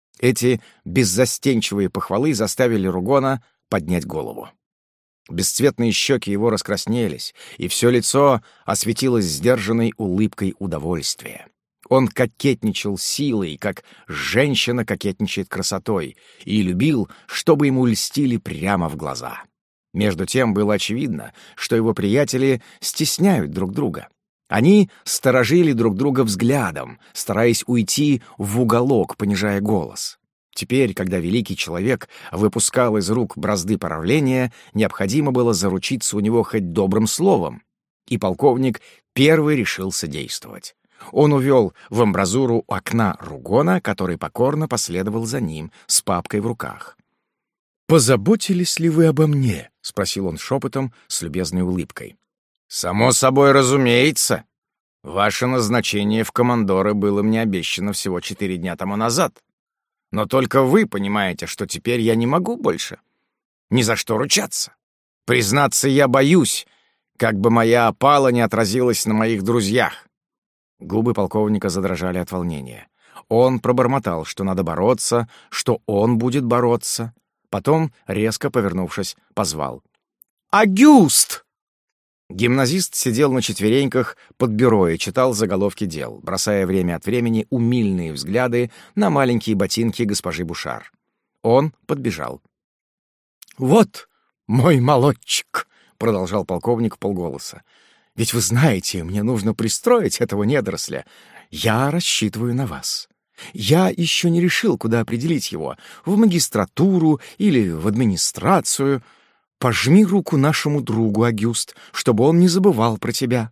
Эти беззастенчивые похвалы заставили Ругона поднять голову. Бесцветные щеки его раскраснелись, и все лицо осветилось сдержанной улыбкой удовольствия. Он кокетничал силой, как женщина кокетничает красотой, и любил, чтобы ему льстили прямо в глаза. Между тем было очевидно, что его приятели стесняют друг друга. Они сторожили друг друга взглядом, стараясь уйти в уголок, понижая голос. Теперь, когда великий человек выпускал из рук бразды правления, необходимо было заручиться у него хоть добрым словом. И полковник первый решился действовать. Он увел в амбразуру окна Ругона, который покорно последовал за ним с папкой в руках. «Позаботились ли вы обо мне?» — спросил он шепотом с любезной улыбкой. «Само собой разумеется. Ваше назначение в командоры было мне обещано всего четыре дня тому назад. Но только вы понимаете, что теперь я не могу больше ни за что ручаться. Признаться, я боюсь, как бы моя опала не отразилась на моих друзьях». Губы полковника задрожали от волнения. Он пробормотал, что надо бороться, что он будет бороться. Потом, резко повернувшись, позвал: «Агюст!» Гимназист сидел на четвереньках под бюро и читал заголовки дел, бросая время от времени умильные взгляды на маленькие ботинки госпожи Бушар. Он подбежал. «Вот мой молодчик!» — продолжал полковник вполголоса. «Ведь вы знаете, мне нужно пристроить этого недоросля. Я рассчитываю на вас. Я еще не решил, куда определить его — в магистратуру или в администрацию. Пожми руку нашему другу, Агюст, чтобы он не забывал про тебя».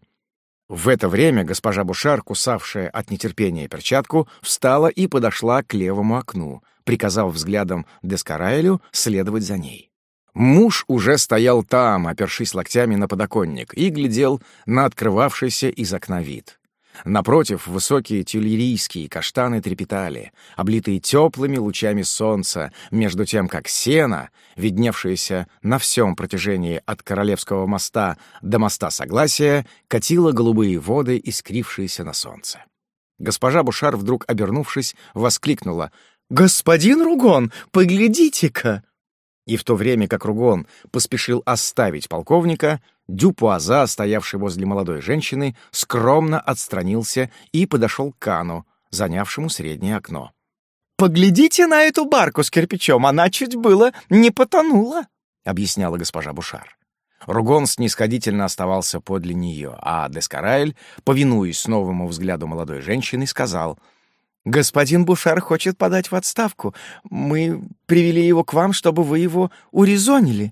В это время госпожа Бушар, кусавшая от нетерпения перчатку, встала и подошла к левому окну, приказав взглядом Дескараэлю следовать за ней. Муж уже стоял там, опершись локтями на подоконник, и глядел на открывавшийся из окна вид. Напротив, высокие тюльрийские каштаны трепетали, облитые теплыми лучами солнца, между тем как сено, видневшееся на всем протяжении от Королевского моста до моста Согласия, катило голубые воды, искрившиеся на солнце. Госпожа Бушар, вдруг обернувшись, воскликнула: «Господин Ругон, поглядите-ка!» И в то время как Ругон поспешил оставить полковника, Дюпуаза, стоявший возле молодой женщины, скромно отстранился и подошел к Кану, занявшему среднее окно. «Поглядите на эту барку с кирпичом, она чуть было не потонула», — объясняла госпожа Бушар. Ругон снисходительно оставался подле нее, а Дескараэль, повинуясь новому взгляду молодой женщины, сказал: «Господин Бушар хочет подать в отставку. Мы привели его к вам, чтобы вы его урезонили».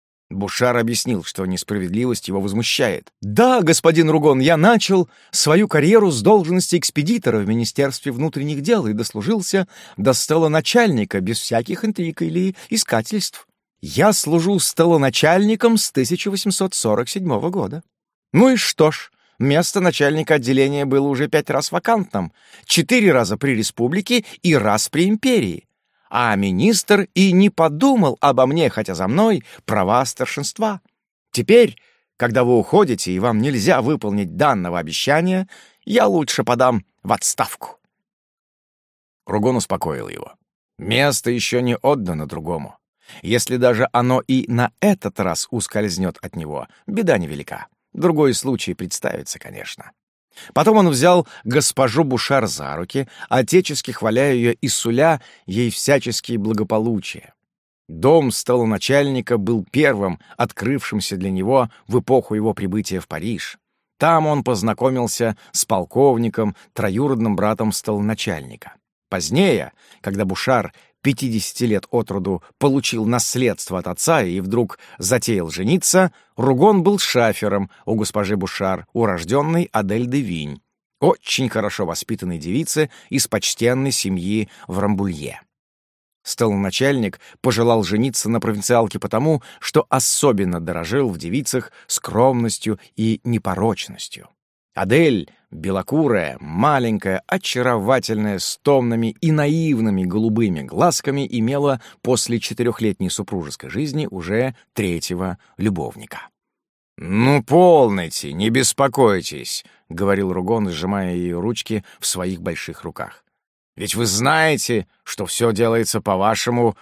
Бушар объяснил, что несправедливость его возмущает. «Да, господин Ругон, я начал свою карьеру с должности экспедитора в Министерстве внутренних дел и дослужился до столоначальника без всяких интриг или искательств. Я служу столоначальником с тысяча восемьсот сорок седьмого года. Ну и что ж, место начальника отделения было уже пять раз вакантным, четыре раза при республике и раз при империи. А министр и не подумал обо мне, хотя за мной права старшинства. Теперь, когда вы уходите и вам нельзя выполнить данного обещания, я лучше подам в отставку». Ругон успокоил его. Место еще не отдано другому. Если даже оно и на этот раз ускользнет от него, беда невелика. Другой случай представится, конечно. Потом он взял госпожу Бушар за руки, отечески хваля ее и суля ей всяческие благополучия. Дом столоначальника был первым, открывшимся для него в эпоху его прибытия в Париж. Там он познакомился с полковником, троюродным братом столоначальника. Позднее, когда Бушар, пятидесяти лет от роду, получил наследство от отца и вдруг затеял жениться, Ругон был шафером у госпожи Бушар, урожденной Адель де Винь, очень хорошо воспитанной девицы из почтенной семьи в Рамбулье. Столоначальник пожелал жениться на провинциалке потому, что особенно дорожил в девицах скромностью и непорочностью. Адель, белокурая, маленькая, очаровательная, с томными и наивными голубыми глазками, имела после четырехлетней супружеской жизни уже третьего любовника. «Ну, полноте, не беспокойтесь», — говорил Ругон, сжимая ее ручки в своих больших руках. «Ведь вы знаете, что все делается по-вашему.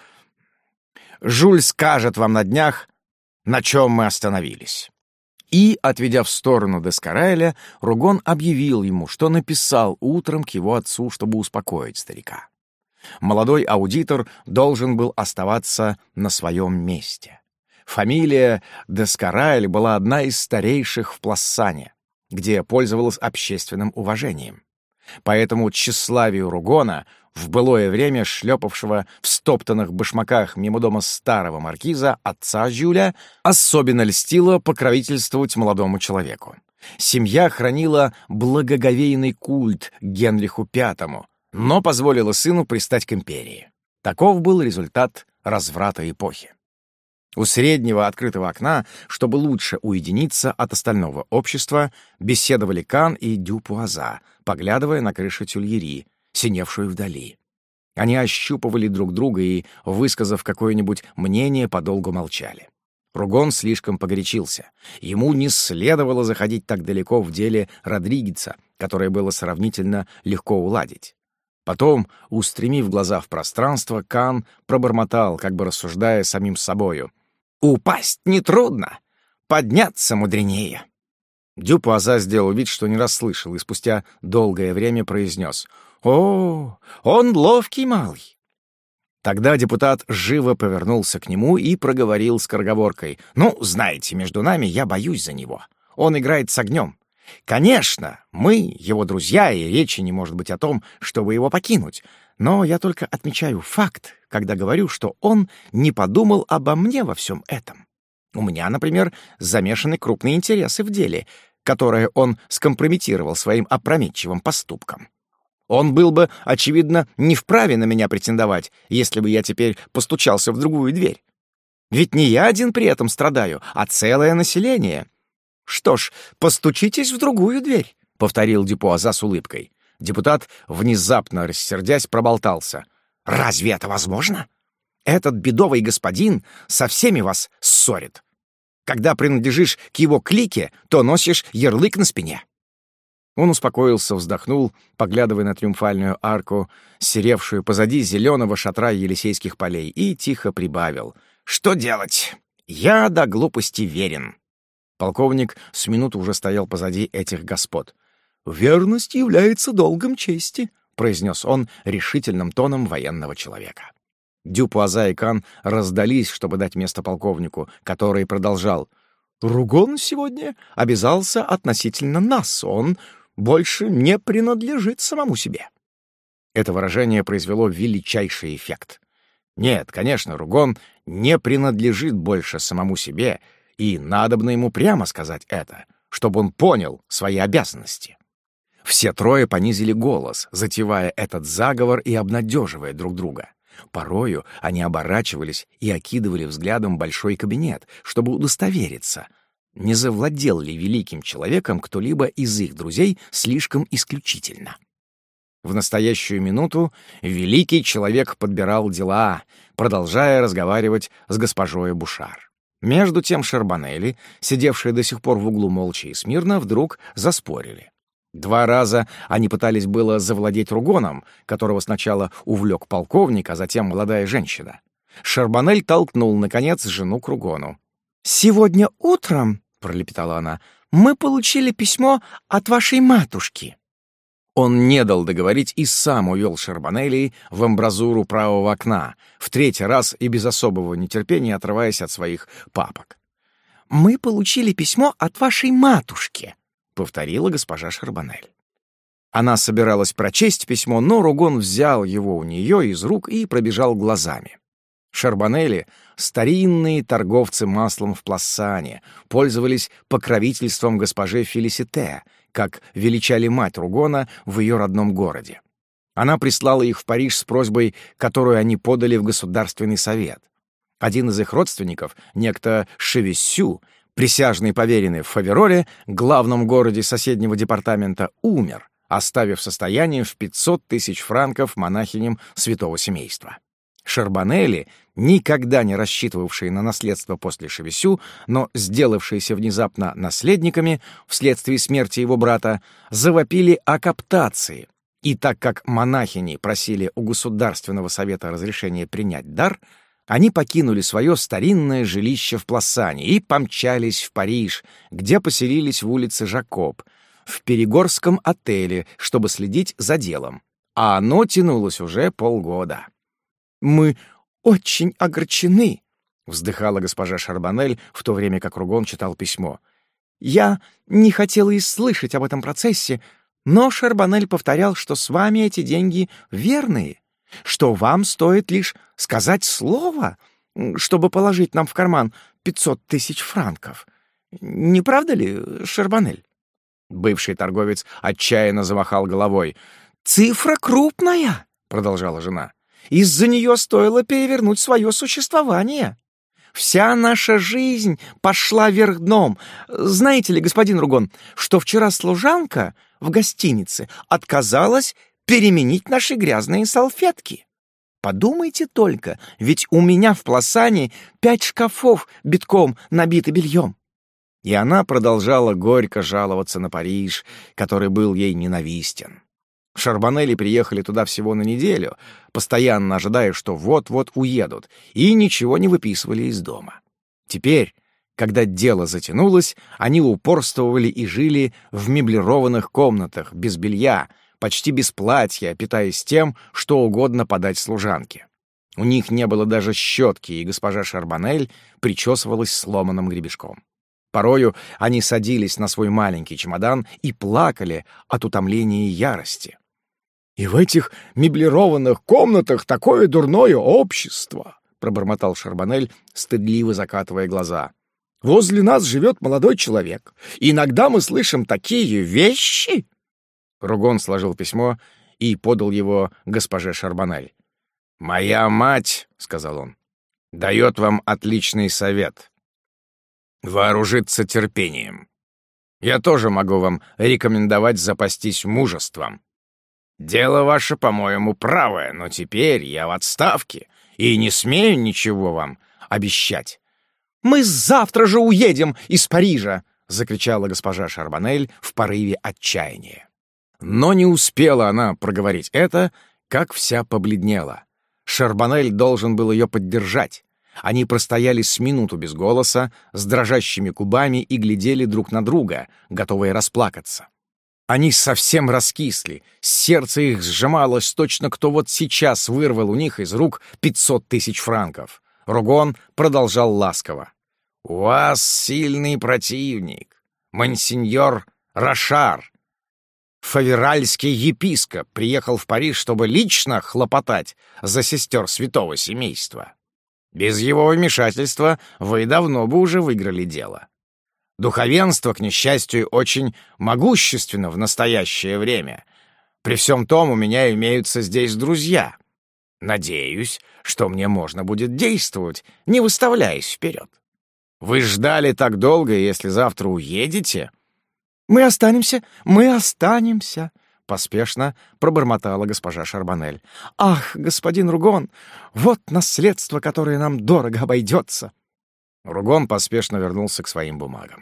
Жюль скажет вам на днях, на чем мы остановились». И, отведя в сторону Дескареля, Ругон объявил ему, что написал утром к его отцу, чтобы успокоить старика. Молодой аудитор должен был оставаться на своем месте. Фамилия Дескарель была одна из старейших в Плассане, где пользовалась общественным уважением. Поэтому тщеславию Ругона, в былое время шлепавшего в стоптанных башмаках мимо дома старого маркиза, отца Жюля, особенно льстило покровительствовать молодому человеку. Семья хранила благоговейный культ Генриху Пятому, но позволила сыну пристать к империи. Таков был результат разврата эпохи. У среднего открытого окна, чтобы лучше уединиться от остального общества, беседовали Кан и Дюпуаза, поглядывая на крышу тюльери, синевшую вдали. Они ощупывали друг друга и, высказав какое-нибудь мнение, подолгу молчали. Ругон слишком погорячился. Ему не следовало заходить так далеко в деле Родригеса, которое было сравнительно легко уладить. Потом, устремив глаза в пространство, Кан пробормотал, как бы рассуждая самим собою: «Упасть нетрудно, подняться мудренее». Дюпуаза сделал вид, что не расслышал, и спустя долгое время произнес: «О, он ловкий малый». Тогда депутат живо повернулся к нему и проговорил скороговоркой: «Ну, знаете, между нами я боюсь за него. Он играет с огнем. Конечно, мы, его друзья, и речи не может быть о том, чтобы его покинуть. Но я только отмечаю факт, когда говорю, что он не подумал обо мне во всем этом. У меня, например, замешаны крупные интересы в деле, которое он скомпрометировал своим опрометчивым поступком. Он был бы, очевидно, не вправе на меня претендовать, если бы я теперь постучался в другую дверь. Ведь не я один при этом страдаю, а целое население. Что ж, постучитесь в другую дверь», — повторил Дюпуаза с улыбкой. Депутат, внезапно рассердясь, проболтался: «Разве это возможно? Этот бедовый господин со всеми вас ссорит. Когда принадлежишь к его клике, то носишь ярлык на спине». Он успокоился, вздохнул, поглядывая на триумфальную арку, серевшую позади зеленого шатра Елисейских полей, и тихо прибавил: «Что делать? Я до глупости верен». Полковник с минуту уже стоял позади этих господ. «Верность является долгом чести», — произнес он решительным тоном военного человека. Дюпуаза и Кан раздались, чтобы дать место полковнику, который продолжал: «Ругон сегодня обязался относительно нас, он больше не принадлежит самому себе». Это выражение произвело величайший эффект. Нет, конечно, Ругон не принадлежит больше самому себе, и надобно ему прямо сказать это, чтобы он понял свои обязанности. Все трое понизили голос, затевая этот заговор и обнадеживая друг друга. Порою они оборачивались и окидывали взглядом большой кабинет, чтобы удостовериться, не завладел ли великим человеком кто-либо из их друзей слишком исключительно. В настоящую минуту великий человек подбирал дела, продолжая разговаривать с госпожой Бушар. Между тем Шарбанели, сидевшие до сих пор в углу молча и смирно, вдруг заспорили. Два раза они пытались было завладеть Ругоном, которого сначала увлек полковник, а затем молодая женщина. Шарбанель толкнул, наконец, жену к Ругону. «Сегодня утром, — пролепетала она, — мы получили письмо от вашей матушки». Он не дал договорить и сам увел Шарбанелли в амбразуру правого окна, в третий раз и без особого нетерпения отрываясь от своих папок. «Мы получили письмо от вашей матушки», — повторила госпожа Шарбанель. Она собиралась прочесть письмо, но Ругон взял его у нее из рук и пробежал глазами. Шарбанелли, старинные торговцы маслом в Плассане, пользовались покровительством госпожи Фелисите, как величали мать Ругона в ее родном городе. Она прислала их в Париж с просьбой, которую они подали в Государственный совет. Один из их родственников, некто Шевессю, присяжный поверенный в Фавероле, главном городе соседнего департамента, умер, оставив состояние в пятьсот тысяч франков монахиням святого семейства. Шарбанелли, никогда не рассчитывавшие на наследство после Шевесю, но сделавшиеся внезапно наследниками вследствие смерти его брата, завопили о каптации, и так как монахини просили у Государственного совета разрешения принять дар, они покинули свое старинное жилище в Плассане и помчались в Париж, где поселились в улице Жакоб, в Перегорском отеле, чтобы следить за делом. А оно тянулось уже полгода. «Мы очень огорчены», — вздыхала госпожа Шарбанель, в то время как Ругон читал письмо. «Я не хотела и слышать об этом процессе, но Шарбанель повторял, что с вами эти деньги верные, что вам стоит лишь сказать слово, чтобы положить нам в карман пятьсот тысяч франков. Не правда ли, Шарбанель?» Бывший торговец отчаянно замахал головой. «Цифра крупная», — продолжала жена. «Из-за нее стоило перевернуть свое существование. Вся наша жизнь пошла вверх дном. Знаете ли, господин Ругон, что вчера служанка в гостинице отказалась переменить наши грязные салфетки? Подумайте только, ведь у меня в Плассане пять шкафов битком набиты бельем». И она продолжала горько жаловаться на Париж, который был ей ненавистен. Шарбанелли приехали туда всего на неделю, постоянно ожидая, что вот-вот уедут, и ничего не выписывали из дома. Теперь, когда дело затянулось, они упорствовали и жили в меблированных комнатах, без белья, почти без платья, питаясь тем, что угодно подать служанке. У них не было даже щетки, и госпожа Шарбанель причесывалась сломанным гребешком. Порою они садились на свой маленький чемодан и плакали от утомления и ярости. «И в этих меблированных комнатах такое дурное общество!» — пробормотал Шарбанель, стыдливо закатывая глаза. «Возле нас живет молодой человек. Иногда мы слышим такие вещи!» Ругон сложил письмо и подал его госпоже Шарбанель. «Моя мать, — сказал он, — дает вам отличный совет. Вооружиться терпением. Я тоже могу вам рекомендовать запастись мужеством. Дело ваше, по-моему, правое, но теперь я в отставке и не смею ничего вам обещать». «Мы завтра же уедем из Парижа!» — закричала госпожа Шарбанель в порыве отчаяния. Но не успела она проговорить это, как вся побледнела. Шарбанель должен был ее поддержать. Они простояли с минуту без голоса, с дрожащими губами и глядели друг на друга, готовые расплакаться. Они совсем раскисли, сердце их сжималось, точно кто вот сейчас вырвал у них из рук пятьсот тысяч франков. Ругон продолжал ласково. «У вас сильный противник, монсеньор Рошар. Фаверальский епископ приехал в Париж, чтобы лично хлопотать за сестер святого семейства. Без его вмешательства вы давно бы уже выиграли дело. Духовенство, к несчастью, очень могущественно в настоящее время. При всем том у меня имеются здесь друзья. Надеюсь, что мне можно будет действовать, не выставляясь вперед. Вы ждали так долго, и если завтра уедете...» «Мы останемся, мы останемся», — поспешно пробормотала госпожа Шарбанель. «Ах, господин Ругон, вот наследство, которое нам дорого обойдется». Ругон поспешно вернулся к своим бумагам.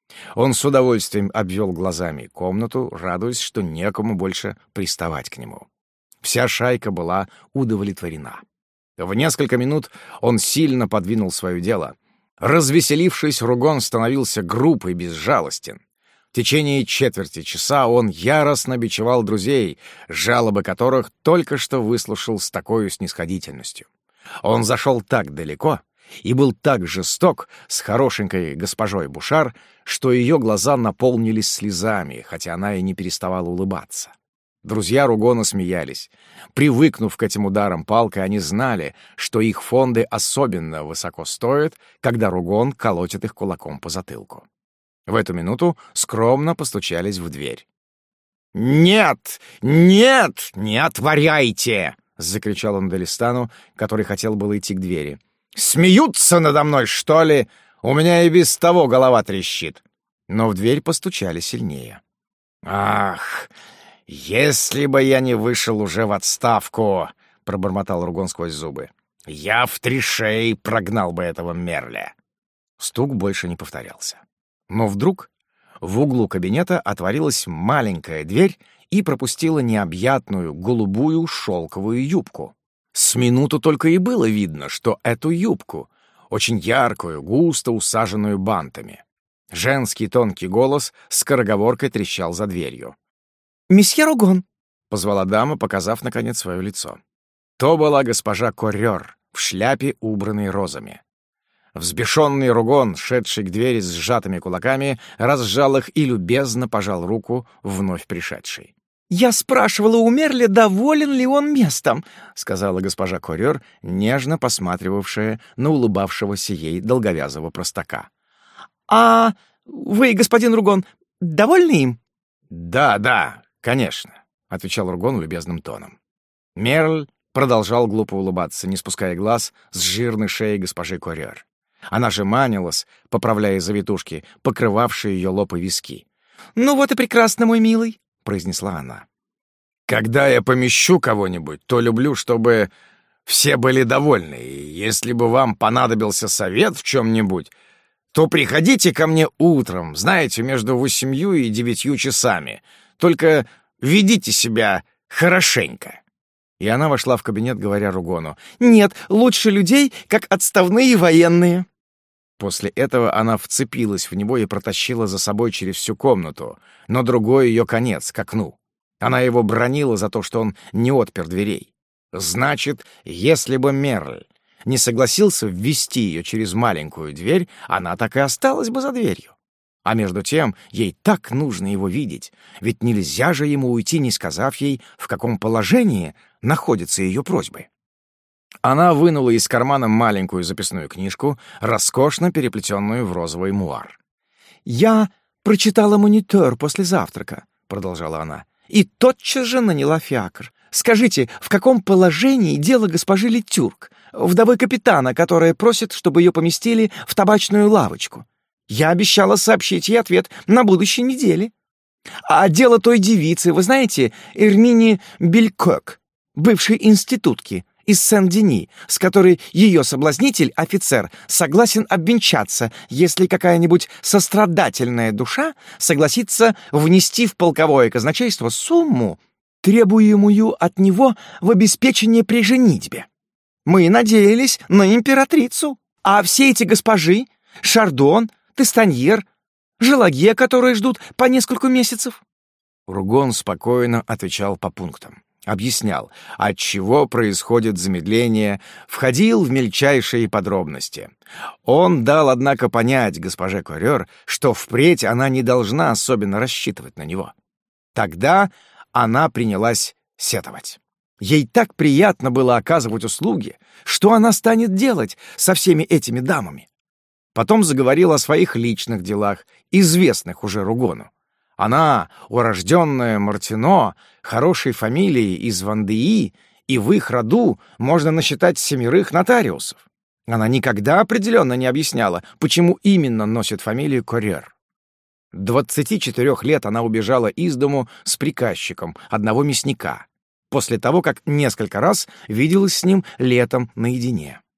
Он с удовольствием обвел глазами комнату, радуясь, что некому больше приставать к нему. Вся шайка была удовлетворена. В несколько минут он сильно подвинул свое дело. Развеселившись, Ругон становился груб и безжалостен. В течение четверти часа он яростно бичевал друзей, жалобы которых только что выслушал с такой снисходительностью. Он зашел так далеко и был так жесток с хорошенькой госпожой Бушар, что ее глаза наполнились слезами, хотя она и не переставала улыбаться. Друзья Ругона смеялись. Привыкнув к этим ударам палкой, они знали, что их фонды особенно высоко стоят, когда Ругон колотит их кулаком по затылку. В эту минуту скромно постучались в дверь. «Нет! Нет! Не отворяйте!» — закричал он Делистану, который хотел было идти к двери. «Смеются надо мной, что ли? У меня и без того голова трещит». Но в дверь постучали сильнее. «Ах, если бы я не вышел уже в отставку!» — пробормотал Ругон сквозь зубы. «Я в три шеи прогнал бы этого мерля». Стук больше не повторялся. Но вдруг в углу кабинета отворилась маленькая дверь и пропустила необъятную голубую шелковую юбку. С минуту только и было видно, что эту юбку, очень яркую, густо усаженную бантами. Женский тонкий голос с скороговоркой трещал за дверью. «Месье Ругон!» — позвала дама, показав, наконец, свое лицо. То была госпожа Коррёр в шляпе, убранной розами. Взбешенный Ругон, шедший к двери с сжатыми кулаками, разжал их и любезно пожал руку вновь пришедшей. «Я спрашивала у Мерля, доволен ли он местом», — сказала госпожа Коррёр, нежно посматривавшая на улыбавшегося ей долговязого простака. «А вы, господин Ругон, довольны им?» «Да, да, конечно», — отвечал Ругон любезным тоном. Мерль продолжал глупо улыбаться, не спуская глаз с жирной шеи госпожи Коррёр. Она же манилась, поправляя завитушки, покрывавшие ее лоб и виски. «Ну вот и прекрасно, мой милый», — произнесла она. «Когда я помещу кого-нибудь, то люблю, чтобы все были довольны, и если бы вам понадобился совет в чем-нибудь, то приходите ко мне утром, знаете, между восемью и девятью часами. Только ведите себя хорошенько». И она вошла в кабинет, говоря Ругону: «Нет, лучше людей, как отставные военные». После этого она вцепилась в него и протащила за собой через всю комнату, но другой ее конец, к окну. Она его бранила за то, что он не отпер дверей. Значит, если бы Мерль не согласился ввести ее через маленькую дверь, она так и осталась бы за дверью. А между тем ей так нужно его видеть, ведь нельзя же ему уйти, не сказав ей, в каком положении находятся ее просьбы. Она вынула из кармана маленькую записную книжку, роскошно переплетенную в розовый муар. «Я прочитала «Монитор» после завтрака», — продолжала она, «и тотчас же наняла фиакр. Скажите, в каком положении дело госпожи Летюрк, вдовы капитана, которая просит, чтобы ее поместили в табачную лавочку? Я обещала сообщить ей ответ на будущей неделе. А дело той девицы, вы знаете, Эрмини Белькок, бывшей институтки из Сен-Дени, с которой ее соблазнитель, офицер, согласен обвенчаться, если какая-нибудь сострадательная душа согласится внести в полковое казначейство сумму, требуемую от него в обеспечение при женитьбе. Мы надеялись на императрицу, а все эти госпожи, Шардон, Тестаньер, Желаге, которые ждут по несколько месяцев». Ругон спокойно отвечал по пунктам. Объяснял, от чего происходит замедление, входил в мельчайшие подробности. Он дал, однако, понять госпоже Коррёр, что впредь она не должна особенно рассчитывать на него. Тогда она принялась сетовать. Ей так приятно было оказывать услуги, что она станет делать со всеми этими дамами. Потом заговорила о своих личных делах, известных уже Ругону. Она, урожденная Мартино, хорошей фамилии из Вандеи, и в их роду можно насчитать семерых нотариусов. Она никогда определенно не объясняла, почему именно носит фамилию Коррёр. Двадцати четырех лет она убежала из дому с приказчиком одного мясника, после того, как несколько раз виделась с ним летом наедине.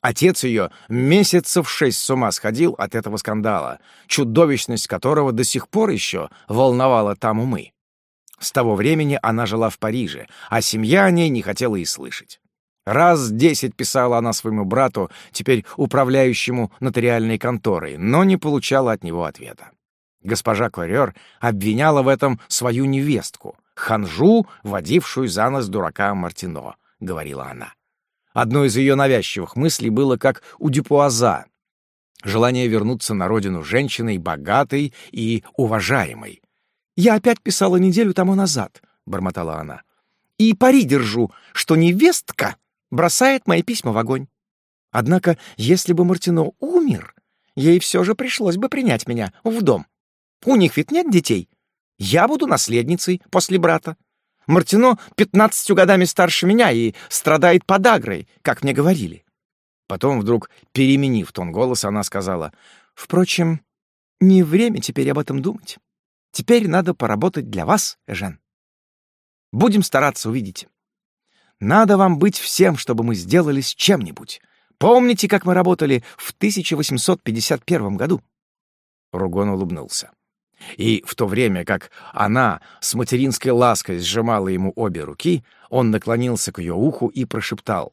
Отец ее месяцев шесть с ума сходил от этого скандала, чудовищность которого до сих пор еще волновала там умы. С того времени она жила в Париже, а семья о ней не хотела и слышать. Раз десять писала она своему брату, теперь управляющему нотариальной конторой, но не получала от него ответа. Госпожа Корёр обвиняла в этом свою невестку, ханжу, водившую за нос дурака Мартино, — говорила она. Одной из ее навязчивых мыслей было, как у Дюпуаза, желание вернуться на родину женщиной богатой и уважаемой. «Я опять писала неделю тому назад», — бормотала она, «и пари держу, что невестка бросает мои письма в огонь. Однако, если бы Мартино умер, ей все же пришлось бы принять меня в дом. У них ведь нет детей. Я буду наследницей после брата. Мартино пятнадцатью годами старше меня и страдает подагрой, как мне говорили». Потом, вдруг переменив тон голоса, она сказала: «Впрочем, не время теперь об этом думать. Теперь надо поработать для вас, Эжен. Будем стараться, увидите. Надо вам быть всем, чтобы мы сделали с чем-нибудь. Помните, как мы работали в тысяча восемьсот пятьдесят первом году?» Ругон улыбнулся. И в то время, как она с материнской лаской сжимала ему обе руки, он наклонился к ее уху и прошептал: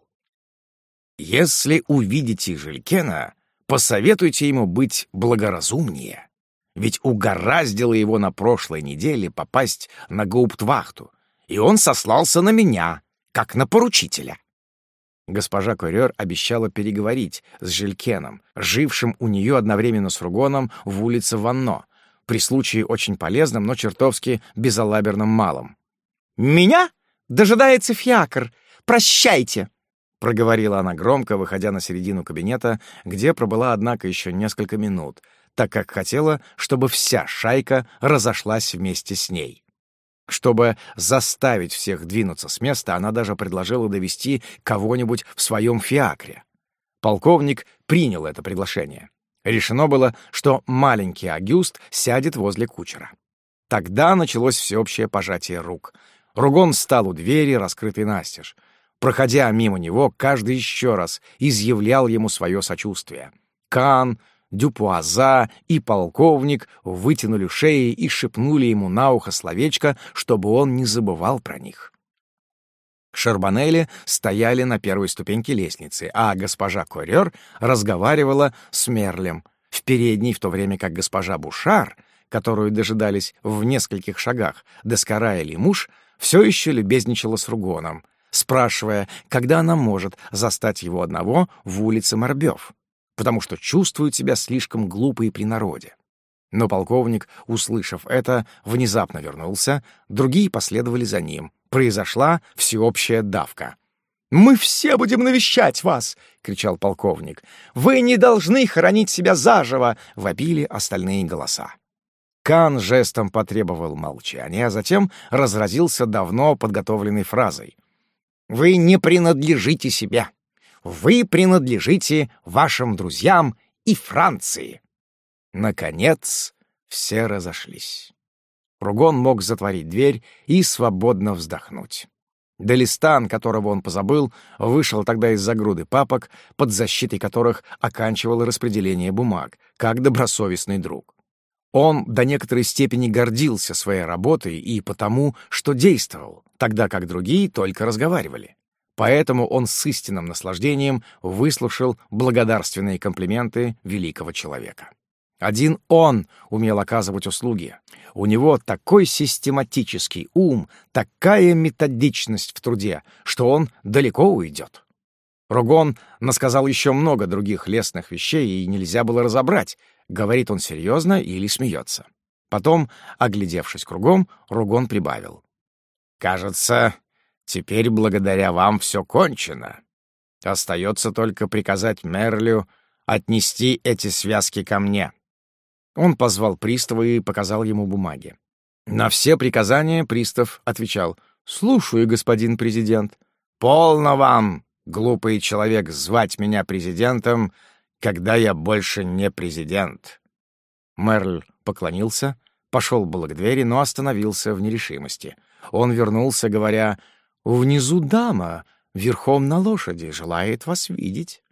«Если увидите Жюлькена, посоветуйте ему быть благоразумнее. Ведь угораздило его на прошлой неделе попасть на гауптвахту, и он сослался на меня, как на поручителя». Госпожа Корёр обещала переговорить с Жюлькеном, жившим у нее одновременно с Ругоном в улице Ванно, при случае очень полезным, но чертовски безалаберным малым. «Меня дожидается фиакр. Прощайте!» — проговорила она громко, выходя на середину кабинета, где пробыла, однако, еще несколько минут, так как хотела, чтобы вся шайка разошлась вместе с ней. Чтобы заставить всех двинуться с места, она даже предложила довести кого-нибудь в своем фиакре. Полковник принял это приглашение. Решено было, что маленький Агюст сядет возле кучера. Тогда началось всеобщее пожатие рук. Ругон встал у двери, раскрытой настежь. Проходя мимо него, каждый еще раз изъявлял ему свое сочувствие. Кан, Дюпуаза и полковник вытянули шеи и шепнули ему на ухо словечко, чтобы он не забывал про них. Шарбонели стояли на первой ступеньке лестницы, а госпожа Корёр разговаривала с Мерлем в передней, в то время как госпожа Бушар, которую дожидались в нескольких шагах Дескара или муж, все еще любезничала с Ругоном, спрашивая, когда она может застать его одного в улице Морбёв, потому что чувствует себя слишком глупой при народе. Но полковник, услышав это, внезапно вернулся, другие последовали за ним. Произошла всеобщая давка. «Мы все будем навещать вас!» — кричал полковник. «Вы не должны хоронить себя заживо!» — вопили остальные голоса. Кан жестом потребовал молчания, а затем разразился давно подготовленной фразой. «Вы не принадлежите себе! Вы принадлежите вашим друзьям и Франции!» Наконец, все разошлись. Ругон мог затворить дверь и свободно вздохнуть. Делистан, которого он позабыл, вышел тогда из-за груды папок, под защитой которых оканчивал распределение бумаг, как добросовестный друг. Он до некоторой степени гордился своей работой и потому, что действовал, тогда как другие только разговаривали. Поэтому он с истинным наслаждением выслушал благодарственные комплименты великого человека. Один он умел оказывать услуги. У него такой систематический ум, такая методичность в труде, что он далеко уйдет. Ругон насказал еще много других лестных вещей, и нельзя было разобрать, говорит он серьезно или смеется. Потом, оглядевшись кругом, Ругон прибавил: «Кажется, теперь благодаря вам все кончено. Остается только приказать Мерлю отнести эти связки ко мне». Он позвал пристава и показал ему бумаги. На все приказания пристав отвечал: «Слушаю, господин президент». «Полно вам, глупый человек, звать меня президентом, когда я больше не президент». Мерль поклонился, пошел было к двери, но остановился в нерешимости. Он вернулся, говоря: «Внизу дама, верхом на лошади, желает вас видеть».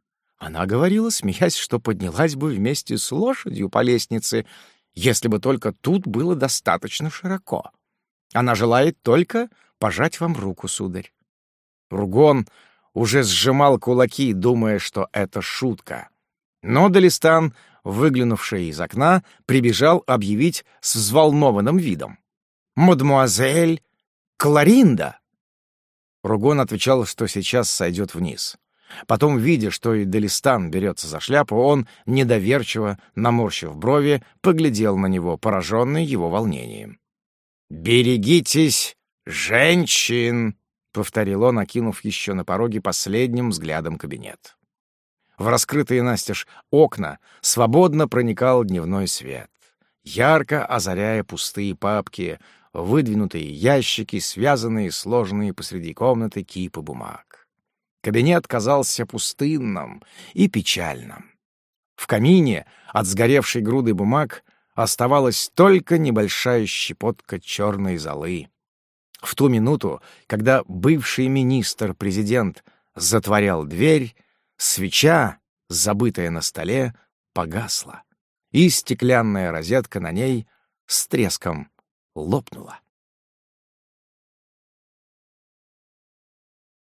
Она говорила, смеясь, что поднялась бы вместе с лошадью по лестнице, если бы только тут было достаточно широко. Она желает только пожать вам руку, сударь. Ругон уже сжимал кулаки, думая, что это шутка. Но Далистан, выглянувший из окна, прибежал объявить с взволнованным видом: «Мадемуазель Кларинда!» Ругон отвечал, что сейчас сойдет вниз. Потом, видя, что и Далистан берется за шляпу, он, недоверчиво, наморщив брови, поглядел на него, пораженный его волнением. «Берегитесь женщин!» — повторил он, окинув еще на пороге последним взглядом кабинет. В раскрытые настежь окна свободно проникал дневной свет, ярко озаряя пустые папки, выдвинутые ящики, связанные и сложенные посреди комнаты кипы бумаг. Кабинет казался пустынным и печальным. В камине от сгоревшей груды бумаг оставалась только небольшая щепотка черной золы. В ту минуту, когда бывший министр-президент затворял дверь, свеча, забытая на столе, погасла, и стеклянная розетка на ней с треском лопнула.